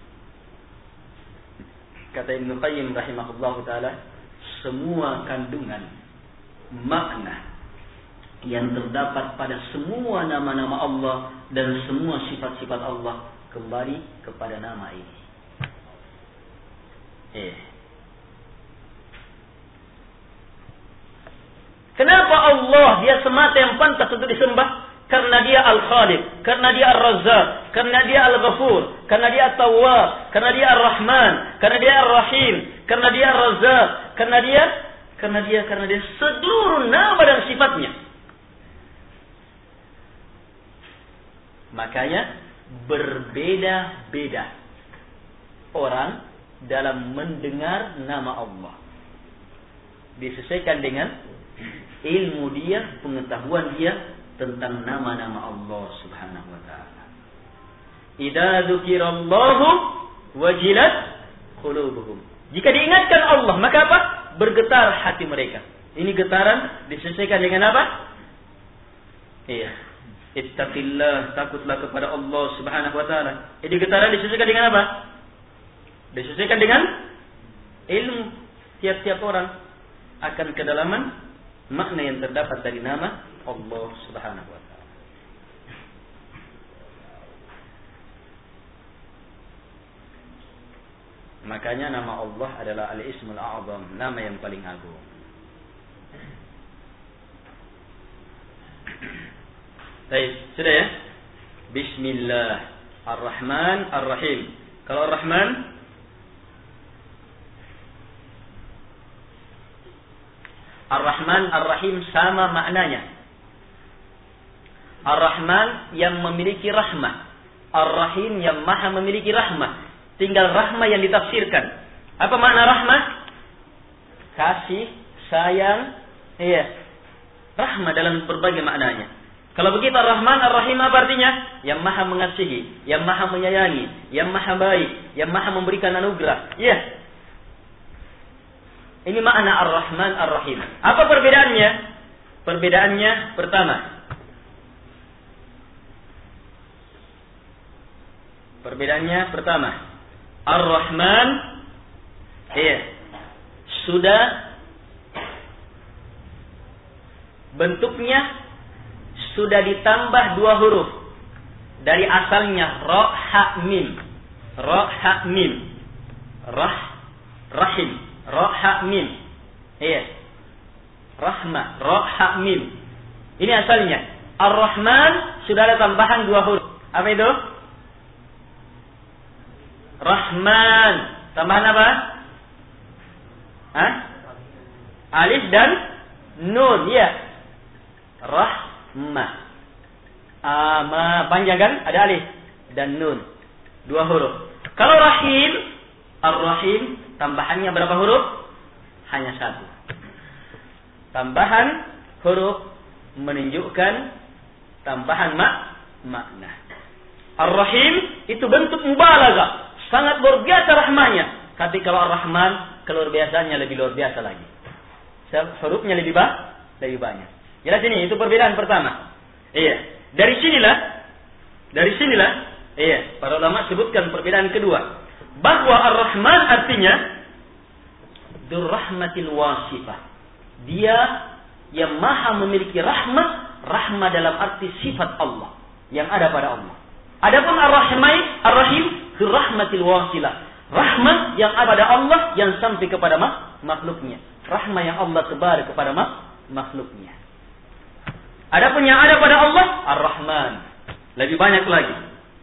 Kata Ibnu Qayyim rahimahullahu taala, semua kandungan makna yang terdapat pada semua nama-nama Allah dan semua sifat-sifat Allah kembali kepada nama ini. Eh. Kenapa Allah dia semata yang pantas untuk disembah? Karena dia Al-Khaliq, karena dia Ar-Razzaq, karena dia Al-Ghafur, karena dia At-Tawwab, karena dia Ar-Rahman, karena dia Ar-Rahim, karena dia Ar-Razzaq, karena dia karena dia karena dia seluruh nama dan sifatnya. Makanya berbeda-beda orang dalam mendengar nama Allah. Disesuaikan dengan ilmu dia, pengetahuan dia tentang nama-nama Allah Subhanahu wa taala. Idza dzukirallahu wajilat qulubuhum. Jika diingatkan Allah, maka apa? Bergetar hati mereka. Ini getaran disesuaikan dengan apa? Iya. Ittaqillah, takutlah kepada Allah Subhanahu wa taala. Ini getaran disesuaikan dengan apa? Disesuaikan dengan ilmu tiap-tiap orang akan kedalaman makna yang terdapat dari nama Allah Subhanahu wa taala. Makanya nama Allah adalah Al-Ismul A'zam, nama yang paling agung. Baik, sudah ya? Bismillah Ar-Rahman Ar-Rahim. Kalau Ar-Rahman Ar-Rahman Ar-Rahim sama maknanya. Ar-Rahman yang memiliki rahmah, Ar-Rahim yang maha memiliki rahmah. Tinggal rahmah yang ditafsirkan. Apa makna rahmah? Kasih, sayang, iya. Rahmah dalam berbagai maknanya. Kalau begitu Ar-Rahman Ar-Rahim apa artinya? Yang maha mengasihi, yang maha menyayangi, yang maha baik, yang maha memberikan anugerah. Iya. Ini makna Ar-Rahman Ar-Rahim. Apa perbedaannya? Perbedaannya pertama. Perbedaannya pertama. Ar-Rahman, iya, sudah bentuknya sudah ditambah dua huruf dari asalnya ra ha mim, ra ha mim, rah rahim, ra ha mim, iya, rahmah, ra ha mim. Ini asalnya. Ar-Rahman sudah ada tambahan dua huruf. Apa itu? Rahman. Tambahan apa? Hah? Alif dan nun. Ya. Rahmah. Ama. Panjang kan? Ada alif dan nun. Dua huruf. Kalau Rahim. Ar-Rahim. Tambahannya berapa huruf? Hanya satu. Tambahan huruf menunjukkan tambahan mak makna. Ar-Rahim itu bentuk mubalaghah. Sangat luar biasa rahmanya. Tapi kalau Ar-Rahman, keluar biasanya lebih luar biasa lagi. Hurufnya lebih banyak, lebih banyak. Jelas ini, itu perbedaan pertama. Iya. Dari sinilah, dari sinilah, iya, para ulama sebutkan perbedaan kedua. Bahwa Ar-Rahman artinya Dzur-Rahmatil Wasifah. Dia yang maha memiliki rahmat, rahmat dalam arti sifat Allah yang ada pada Allah. Adapun Ar-Rahman, Ar-Rahim Dzur-Rahmatil Wasilah. Rahmat yang ada pada Allah yang sampai kepada makhluknya. Rahmat yang Allah tebar kepada makhluknya. Adapun yang ada pada Allah, Ar-Rahman. Lebih banyak lagi.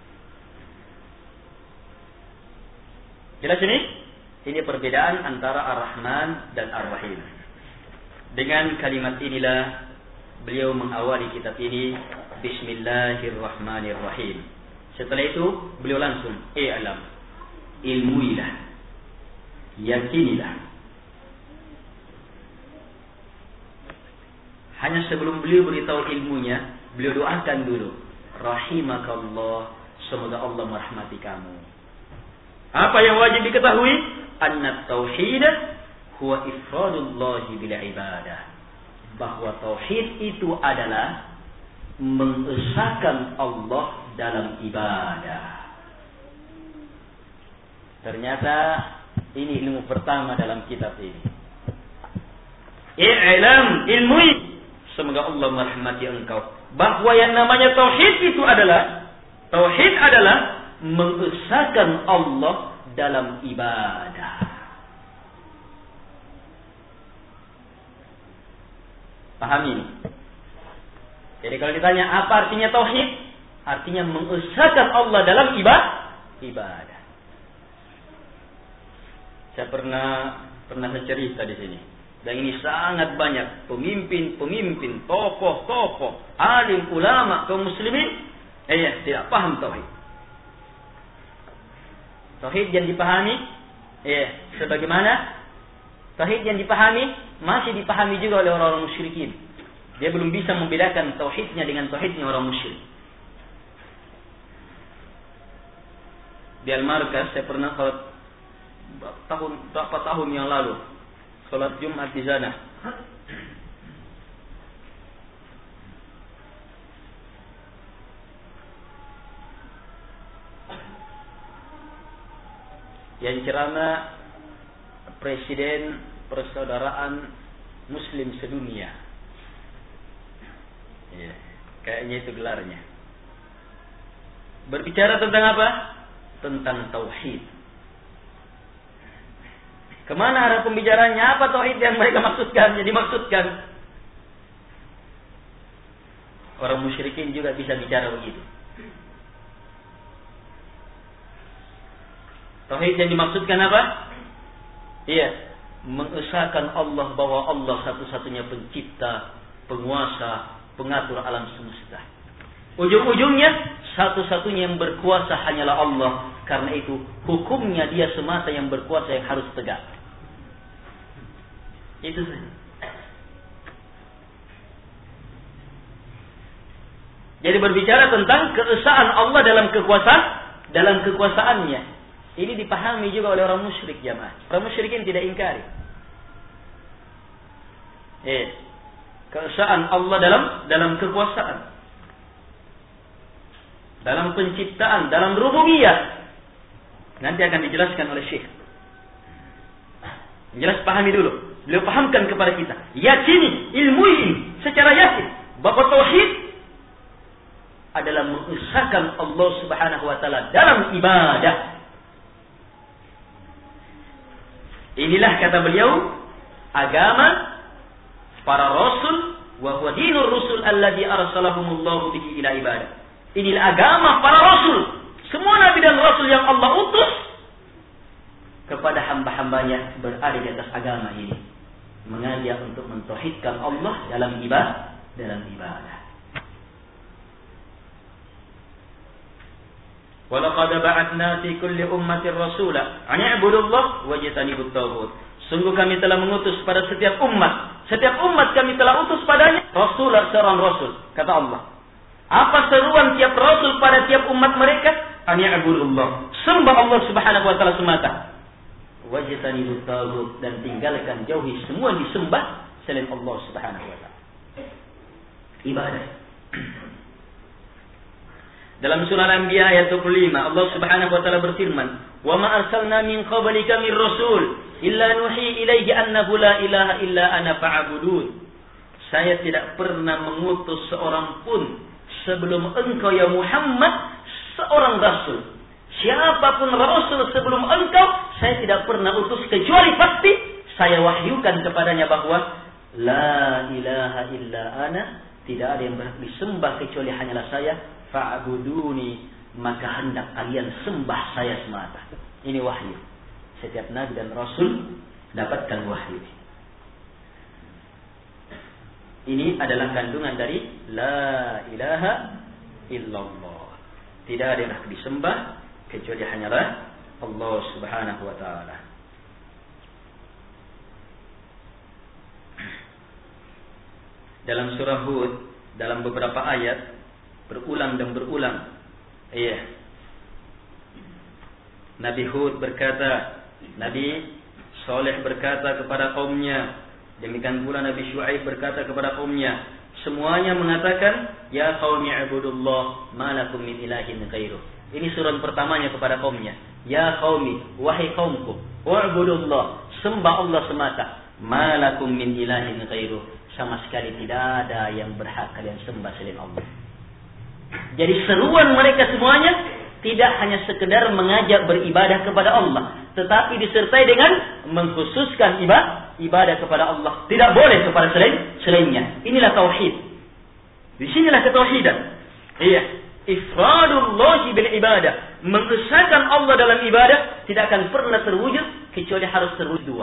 Jelas ini? Ini perbedaan antara Ar-Rahman dan Ar-Rahim. Dengan kalimat inilah beliau mengawali kitab ini, Bismillahirrahmanirrahim. Setelah itu beliau langsung i'lam, ilmuilah, yakinilah. Hanya sebelum beliau beritahu ilmunya, beliau doakan dulu, rahimakallah, semoga Allah merahmati kamu. Apa yang wajib diketahui? Anna tauhid huwa ifradullahi bil ibadah. Bahwa tauhid itu adalah mengesahkan Allah dalam ibadah. Ternyata ini ilmu pertama dalam kitab ini. I'lam, ilmui, semoga Allah merahmati engkau, bahwa yang namanya tauhid itu adalah tauhid adalah mengesahkan Allah dalam ibadah. Paham ini? Jadi kalau ditanya apa artinya tauhid, artinya mengesahkan Allah dalam ibadah. Saya pernah pernah cerita di sini. Dan ini sangat banyak pemimpin-pemimpin, tokoh-tokoh, alim, ulama, kaum muslimin, eh tidak paham tauhid. Tauhid yang dipahami, eh sebagaimana tauhid yang dipahami masih dipahami juga oleh orang-orang musyrikin. Dia belum bisa membedakan tauhidnya dengan tauhidnya orang musyrik. Di Al-Markaz saya pernah salat tahun berapa tahun yang lalu. Salat Jumat di sana. Yang ceramah Presiden Persaudaraan Muslim Sedunia. Ya, kayaknya itu gelarnya. Berbicara tentang apa? Tentang tauhid. Kemana arah pembicaranya? Apa tauhid yang mereka maksudkan? Jadi maksudkan orang musyrikin juga bisa bicara begitu. Tauhid yang dimaksudkan apa? Iya, mengesahkan Allah bahwa Allah satu-satunya pencipta, penguasa, pengatur alam semesta. Ujung-ujungnya satu-satunya yang berkuasa hanyalah Allah. Karena itu hukumnya dia semata yang berkuasa yang harus tegak. Itu saja. Jadi berbicara tentang keesaan Allah dalam kekuasaan, dalam kekuasaannya. Ini dipahami juga oleh orang musyrik jamaah. Orang musyrikin tidak ingkari. Eh, keesaan Allah dalam dalam kekuasaan, dalam penciptaan, dalam rububiyah. Nanti akan dijelaskan oleh Syekh. Jelas pahami dulu. Beliau pahamkan kepada kita. Yakini, ilmui secara yakin bahwa tauhid adalah mengesahkan Allah Subhanahu wa taala dalam ibadah. Inilah kata beliau agama para rasul wa huwa dinur rusul alladzi arsalahumullahu bihi ila ibadah. Inilah agama para rasul. Semua nabi dan rasul yang Allah utus kepada hamba-hambanya berada di atas agama ini, mengajak untuk mentauhidkan Allah dalam ibadah, dalam ibadah. Walaqad ba'atsna fi kulli ummatin rasula an i'budullah wajtanibut taghut. Sungguh kami telah mengutus pada setiap umat, setiap umat kami telah utus padanya rasul, seorang rasul, kata Allah. Apa seruan tiap rasul pada tiap umat mereka? An i'budullah, sembah Allah Subhanahu wa taala semata. Wajtanibut taghut, dan tinggalkan jauhi semua disembah selain Allah Subhanahu wa taala. Ibadah. Dalam surah Al-Anbiya ayat dua puluh lima Allah Subhanahu wa taala berfirman, "Wa ma arsalna min qablika min rasul illa nuhi ilaihi annahu la ilaha illa ana fa'budun." Saya tidak pernah mengutus seorang pun sebelum engkau ya Muhammad, seorang rasul. Siapapun rasul sebelum engkau, saya tidak pernah utus kecuali pasti saya wahyukan kepadanya bahwa la ilaha illa ana, tidak ada yang berhak disembah kecuali hanyalah saya, fa'buduni, maka hendak kalian sembah saya semata. Ini wahyu. Setiap nabi dan rasul dapatkan wahyu. Ini adalah kandungan dari la ilaha illallah. Tidak ada yang berhak disembah kecuali hanyalah Allah Subhanahu wa taala. Dalam surah Hud, dalam beberapa ayat berulang dan berulang. Iya. Nabi Hud berkata, Nabi Saleh berkata kepada kaumnya, demikian pula Nabi Syuaib berkata kepada kaumnya, semuanya mengatakan, ya qaumi ibudullah ma lakum min ilahin ghairuh. Ini surat pertamanya kepada kaumnya. Ya qaumi, wahai kaumku, wa'budullah, sembah Allah semata. Ma lakum min ilahin ghairuh. Sama sekali tidak ada yang berhak kalian sembah selain Allah. Jadi seruan mereka semuanya tidak hanya sekedar mengajak beribadah kepada Allah, tetapi disertai dengan mengkhususkan ibadah ibadah kepada Allah. Tidak boleh kepada selain selainnya. Inilah tauhid. Di sinilah ketauhidan. Iya, ifradullah bil ibadah. Mengesahkan Allah dalam ibadah tidak akan pernah terwujud kecuali harus terwujud dua.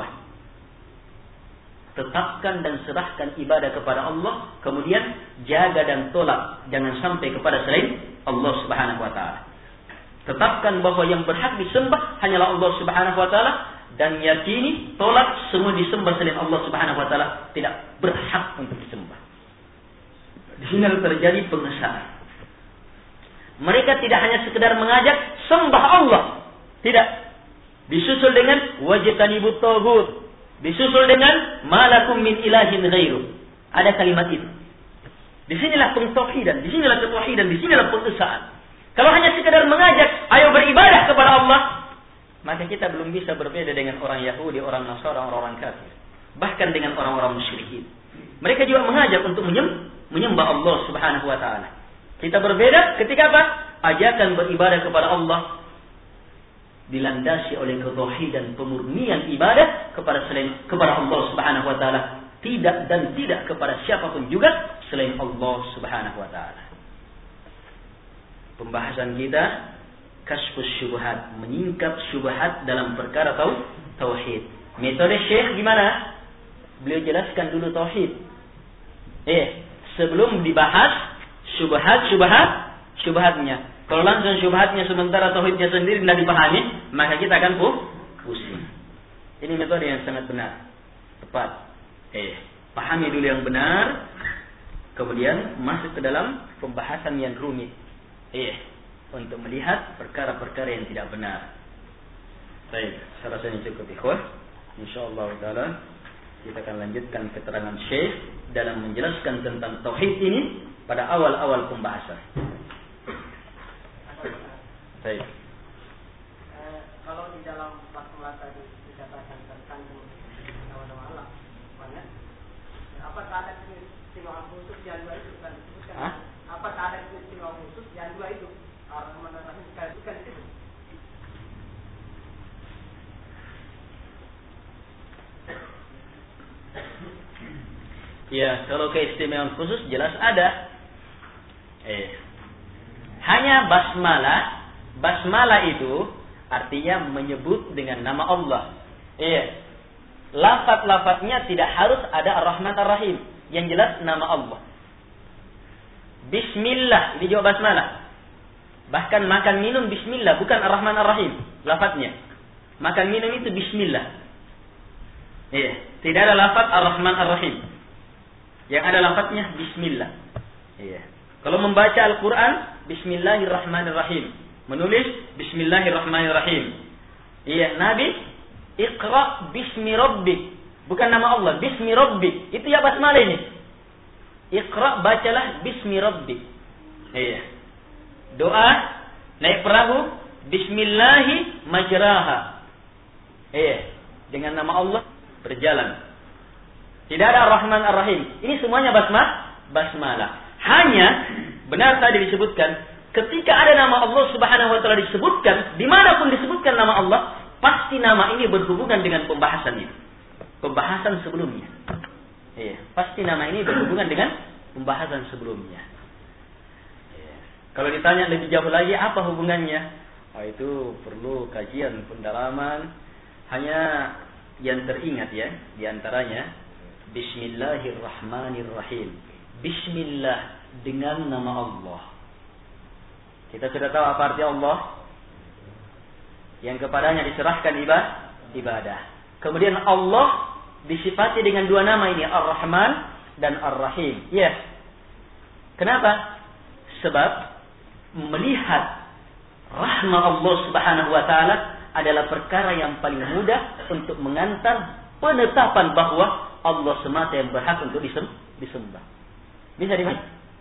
Tetapkan dan serahkan ibadah kepada Allah, kemudian jaga dan tolak jangan sampai kepada selain Allah Subhanahu wa taala. Tetapkan bahwa yang berhak disembah hanyalah Allah Subhanahu wa taala, dan yakini tolak semua disembah selain Allah Subhanahu wa taala tidak berhak untuk disembah. Di sini terjadi pengesahan. Mereka tidak hanya sekedar mengajak sembah Allah, tidak. Disusul dengan wajtanibut taghut. Disusul dengan malakum min ilahin ghairu. Ada kalimat itu. Di sinilah pentauhidan, di sinilah ketauhidan, di sinilah pengesahan. Kalau hanya sekadar mengajak, ayo beribadah kepada Allah, maka kita belum bisa berbeda dengan orang Yahudi, orang Nasara, orang-orang kafir. Bahkan dengan orang-orang musyrikin. Mereka juga mengajak untuk menyembah Allah Subhanahu wa taala. Kita berbeda ketika apa? Ajakan beribadah kepada Allah dilandasi oleh ketauhidan, pemurnian ibadah kepada selain kepada Allah Subhanahu wa taala, tidak dan tidak kepada siapapun juga selain Allah Subhanahu wa taala. Pembahasan kita kasyfus syubhat, menyingkap syubhat dalam perkara tau tauhid. Metode Syekh gimana? Beliau jelaskan dulu tauhid. Eh, sebelum dibahas syubhat-syubhat syubhatnya. Kalau langsung syubhatnya sementara tauhidnya sendiri tidak dipahami, maka kita akan pusing. Ini metode yang sangat benar, tepat. Eh, pahami dulu yang benar, kemudian masuk ke dalam pembahasan yang rumit. Eh, untuk melihat perkara-perkara yang tidak benar. Baik, saya rasa ini cukup ikhwah. Insyaallah taala kita akan lanjutkan keterangan Syekh dalam menjelaskan tentang tauhid ini pada awal-awal pembahasan. Baik. Eh, kalau di dalam basmalah tadi dikatakan tentang nama-nama Allah, mana? Apa ada istimewa khusus yang dua itu kan disebutkan? Hah? Apa ada istimewa khusus yang dua itu? Ar-Rahman Ar-Rahim sekali bukan itu. Ya, kalau keistimewaan khusus jelas ada. Eh, hanya basmalah. Basmalah itu artinya menyebut dengan nama Allah. Iya. Lafaz-lafaznya tidak harus ada Ar-Rahman Ar-Rahim. Yang jelas nama Allah. Bismillah, ini juga basmalah. Bahkan makan minum bismillah, bukan Ar-Rahman Ar-Rahim lafaznya. Makan minum itu bismillah. Iya, tidak ada lafaz Ar-Rahman Ar-Rahim. Yang ada lafaznya bismillah. Iya. Kalau membaca Al-Qur'an, bismillahirrahmanirrahim. Menulis bismillahirrahmanirrahim. Iya, Nabi Iqra bismi rabbik. Bukan nama Allah, bismi rabbik. Itu ya basmalah ini. Iqra, bacalah bismi rabbik. Iya. Doa naik perahu, bismillahi majraha. Iya, dengan nama Allah berjalan. Tidak ada Ar-Rahman Ar-Rahim. Ini semuanya basmah, basmalah. Hanya benar tadi disebutkan ketika ada nama Allah Subhanahu wa taala disebutkan, dimanapun disebutkan nama Allah, pasti nama ini berhubungan dengan pembahasannya. Pembahasan sebelumnya. Iya, pasti nama ini berhubungan dengan pembahasan sebelumnya. Iya. Kalau ditanya lebih jauh lagi apa hubungannya? Oh, itu perlu kajian pendalaman. Hanya yang teringat ya, diantaranya Bismillahirrahmanirrahim. Bismillah, dengan nama Allah. Kita sudah tahu apa arti Allah, yang kepadanya diserahkan ibadah. Kemudian Allah disifati dengan dua nama ini, Ar-Rahman dan Ar-Rahim. Yes. Kenapa? Sebab melihat rahmat Allah Subhanahu wa taala adalah perkara yang paling mudah untuk mengantar penetapan bahwa Allah semata yang berhak untuk disembah. Bisa dipahami?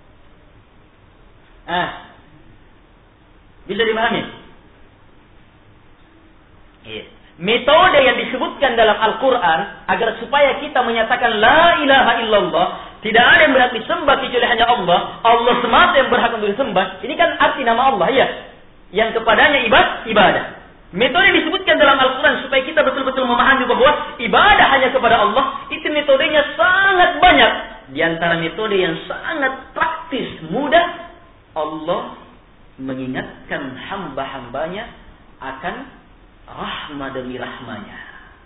Ah. Bisa dipahami? Iya. Metode yang disebutkan dalam Al-Quran agar supaya kita menyatakan la ilaha illallah, tidak ada yang berhak disembah kecuali hanya Allah, Allah semata yang berhak untuk disembah. Ini kan arti nama Allah, ya, yang kepadanya ibad, ibadah. Metode yang disebutkan dalam Al-Quran supaya kita betul-betul memahami bahwa ibadah hanya kepada Allah, itu metodenya sangat banyak. Di antara metode yang sangat praktis, mudah, Allah mengingatkan hamba-hambanya akan rahmah demi rahmanya.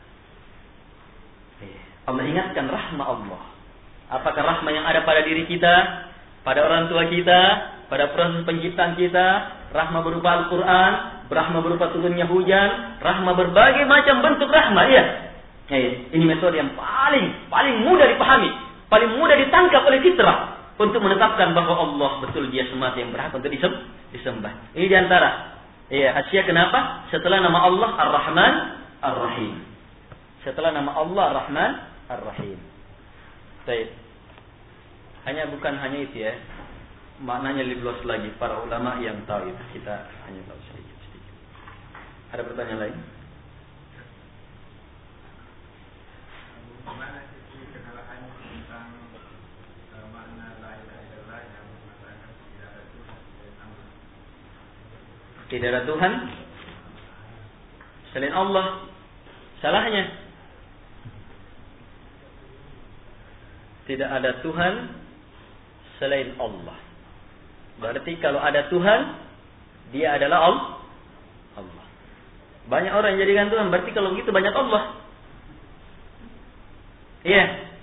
Allah ingatkan rahmah Allah. Apakah rahmah yang ada pada diri kita, pada orang tua kita, pada proses penciptaan kita, rahmah berupa Al-Quran, rahmah berupa turunnya hujan, rahmah berbagai macam bentuk rahmah, ya. Ini metode yang paling paling mudah dipahami, paling mudah ditangkap oleh fitrah untuk menetapkan bahwa Allah betul dia semata yang berhak untuk disembah. Ini diantara ya, Asia kenapa? Setelah nama Allah Ar-Rahman Ar-Rahim. Setelah nama Allah Ar-Rahman Ar-Rahim. Baik. Hanya bukan hanya itu, ya. Maknanya lebih luas lagi, para ulama yang tahu itu. Kita hanya tahu sedikit-sedikit. Ada pertanyaan lain? Bagaimana sisi kesalahan tentang makna la ilaha illallah yang mengatakan tidak ada Tuhan selain Allah? Tidak ada Tuhan selain Allah. Salahnya, tidak ada Tuhan selain Allah. Berarti kalau ada Tuhan, dia adalah Allah. Banyak orang yang jadikan Tuhan, berarti kalau begitu banyak Allah. Iya.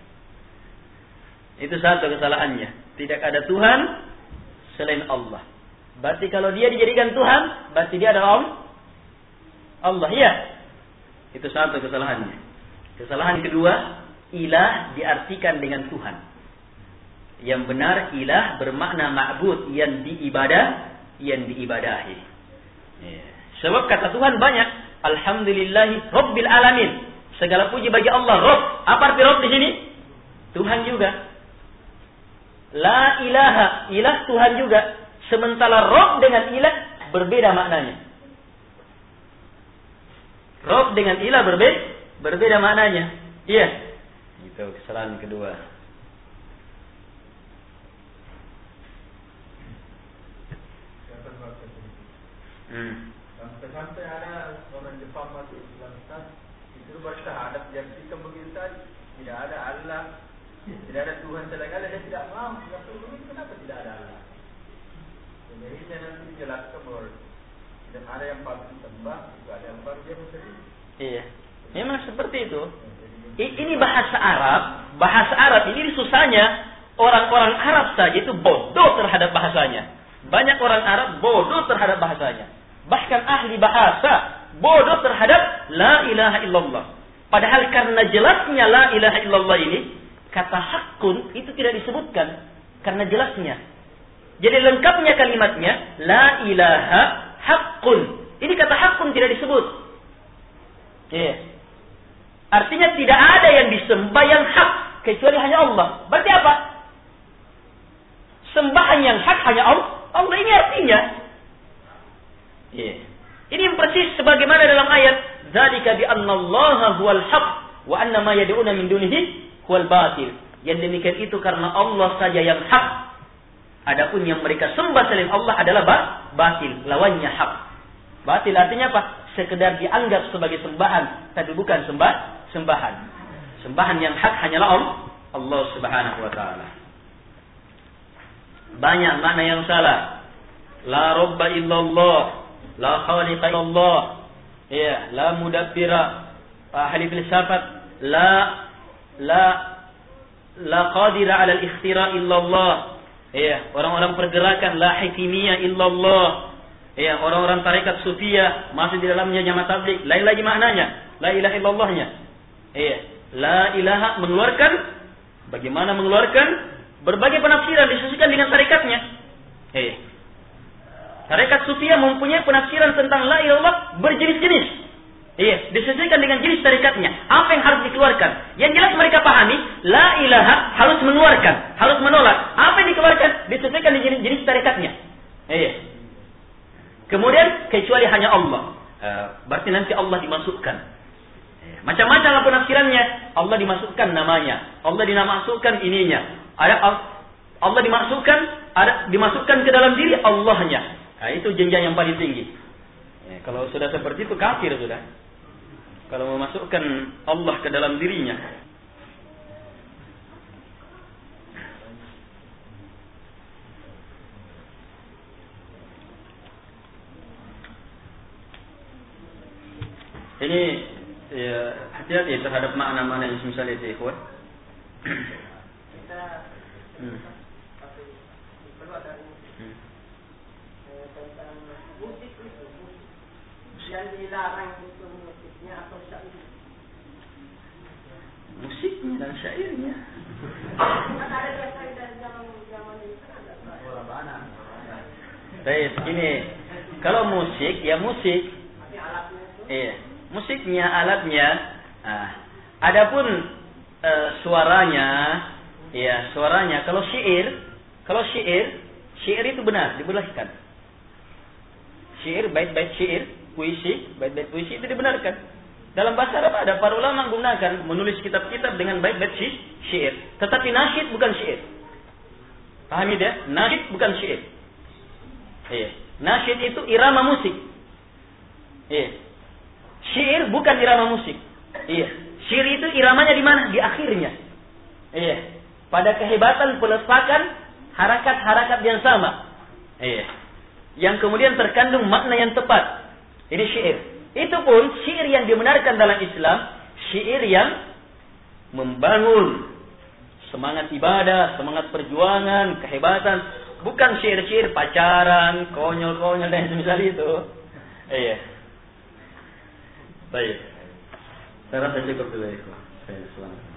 Itu satu kesalahannya. Tidak ada Tuhan selain Allah. Berarti kalau dia dijadikan Tuhan, berarti dia adalah Allah. Iya. Itu satu kesalahannya. Kesalahan kedua, ilah diartikan dengan Tuhan. Yang benar ilah bermakna ma'bud, yang diibadah, yang diibadahi. Ya. Sebab kata Tuhan banyak. Alhamdulillahi Rabbil Alamin. Segala puji bagi Allah. Rabb. Apa arti Rabb di sini? Tuhan juga. La ilaha, ilah Tuhan juga. Sementara Rabb dengan ilah berbeda maknanya. Rabb dengan ilah berbeda, berbeda maknanya. Iya. Itu kesalahan kedua. Hmm. Sampai-sampai ada orang Jepang masuk Islam, itu bersyahadat yang kita begitu tadi, tidak ada Allah, tidak ada Tuhan selain Allah, dia tidak faham kenapa tidak ada Allah. Jadi saya nanti dijelaskan bahwa tidak ada yang patut disembah, itu ada yang baru dia mesti. Iya, memang seperti itu. Ini bahasa Arab, bahasa Arab ini susahnya orang-orang Arab saja itu bodoh terhadap bahasanya. Banyak orang Arab bodoh terhadap bahasanya. Bahkan ahli bahasa bodoh terhadap la ilaha illallah. Padahal karena jelasnya la ilaha illallah ini, kata hakun itu tidak disebutkan karena jelasnya. Jadi lengkapnya kalimatnya la ilaha hakun. Ini kata hakun tidak disebut. Iya. Artinya tidak ada yang disembah yang hak kecuali hanya Allah. Berarti apa? Sembahan yang hak hanya Allah. Allah ini artinya. Iya. Ini persis sebagaimana dalam ayat dzalika bi annallaha huwal haq wa anna ma yad'una min dunihi huwal batil. Yang demikian itu karena Allah saja yang hak. Adapun yang mereka sembah selain Allah adalah batil, lawannya hak. Batil artinya apa? Sekedar dianggap sebagai sembahan, tapi bukan sembah, sembahan. Sembahan yang hak hanyalah Allah, Allah Subhanahu wa taala. Banyak makna yang salah. La rabba illallah, la khaliqa illallah. Ya, la mudabbira. Ahli filsafat, la la la qadira 'ala al-ikhtira illallah. Ya, orang-orang pergerakan la hikimiyah illallah. Ya, orang-orang tarekat sufiyah masih di dalamnya jamaah tabligh, lain lagi maknanya. La ilaha illallahnya. Ya, la ilaha mengeluarkan, bagaimana mengeluarkan? Berbagai penafsiran disesuaikan dengan tarekatnya. Ya. Tarekat sufiyah mempunyai penafsiran tentang la ilallah berjenis-jenis. Iya, disesuaikan dengan jenis tarikatnya. Apa yang harus dikeluarkan? Yang jelas mereka pahami, la ilaha harus mengeluarkan, harus menolak. Apa yang jenis-jenis tarikatnya. Iya. Kemudian kecuali hanya Allah. Uh, berarti nanti Allah dimasukkan. Iya. Macam-macam lah penafsirannya. Allah dimasukkan namanya. Allah dimasukkan ininya. Ada Allah dimasukkan, ada dimasukkan ke dalam diri Allahnya. Nah, itu jenjang yang paling tinggi. Ya, kalau sudah seperti itu kafir sudah. Kalau memasukkan Allah ke dalam dirinya. Ini ya, hati-hati terhadap makna-makna yang semisal itu, ikhwan. Kita Hmm. perlu ada Hmm. tentang musik itu, musik yang dilarang itu musiknya atau syair. Musiknya dan syairnya. Kan ada biasa dari zaman zaman itu kan ada. Baik, ini kalau musik ya musik. Tapi alatnya itu. Iya, musiknya, alatnya. Nah, adapun e, suaranya, ya suaranya. Kalau syair, kalau syair, syair itu benar dibolehkan. Syair, bait-bait syair, puisi, bait-bait puisi itu dibenarkan. Dalam bahasa Arab ada para ulama menggunakan menulis kitab-kitab dengan bait-bait syair. Tetapi nasyid bukan syair. Paham ya? Nasyid bukan syair. Iya. Nasyid itu irama musik. Iya. Syair bukan irama musik. Iya. Syair itu iramanya di mana? Di akhirnya. Iya. Pada kehebatan pelepakan harakat-harakat yang sama. Iya. Yang kemudian terkandung makna yang tepat. Ini syair. Itu pun syair yang dibenarkan dalam Islam, syair yang membangun semangat ibadah, semangat perjuangan, kehebatan, bukan syair-syair pacaran, konyol-konyol dan semisal itu. Iya. Baik. Saya rasa cukup dulu, ikhwan. Saya selamat.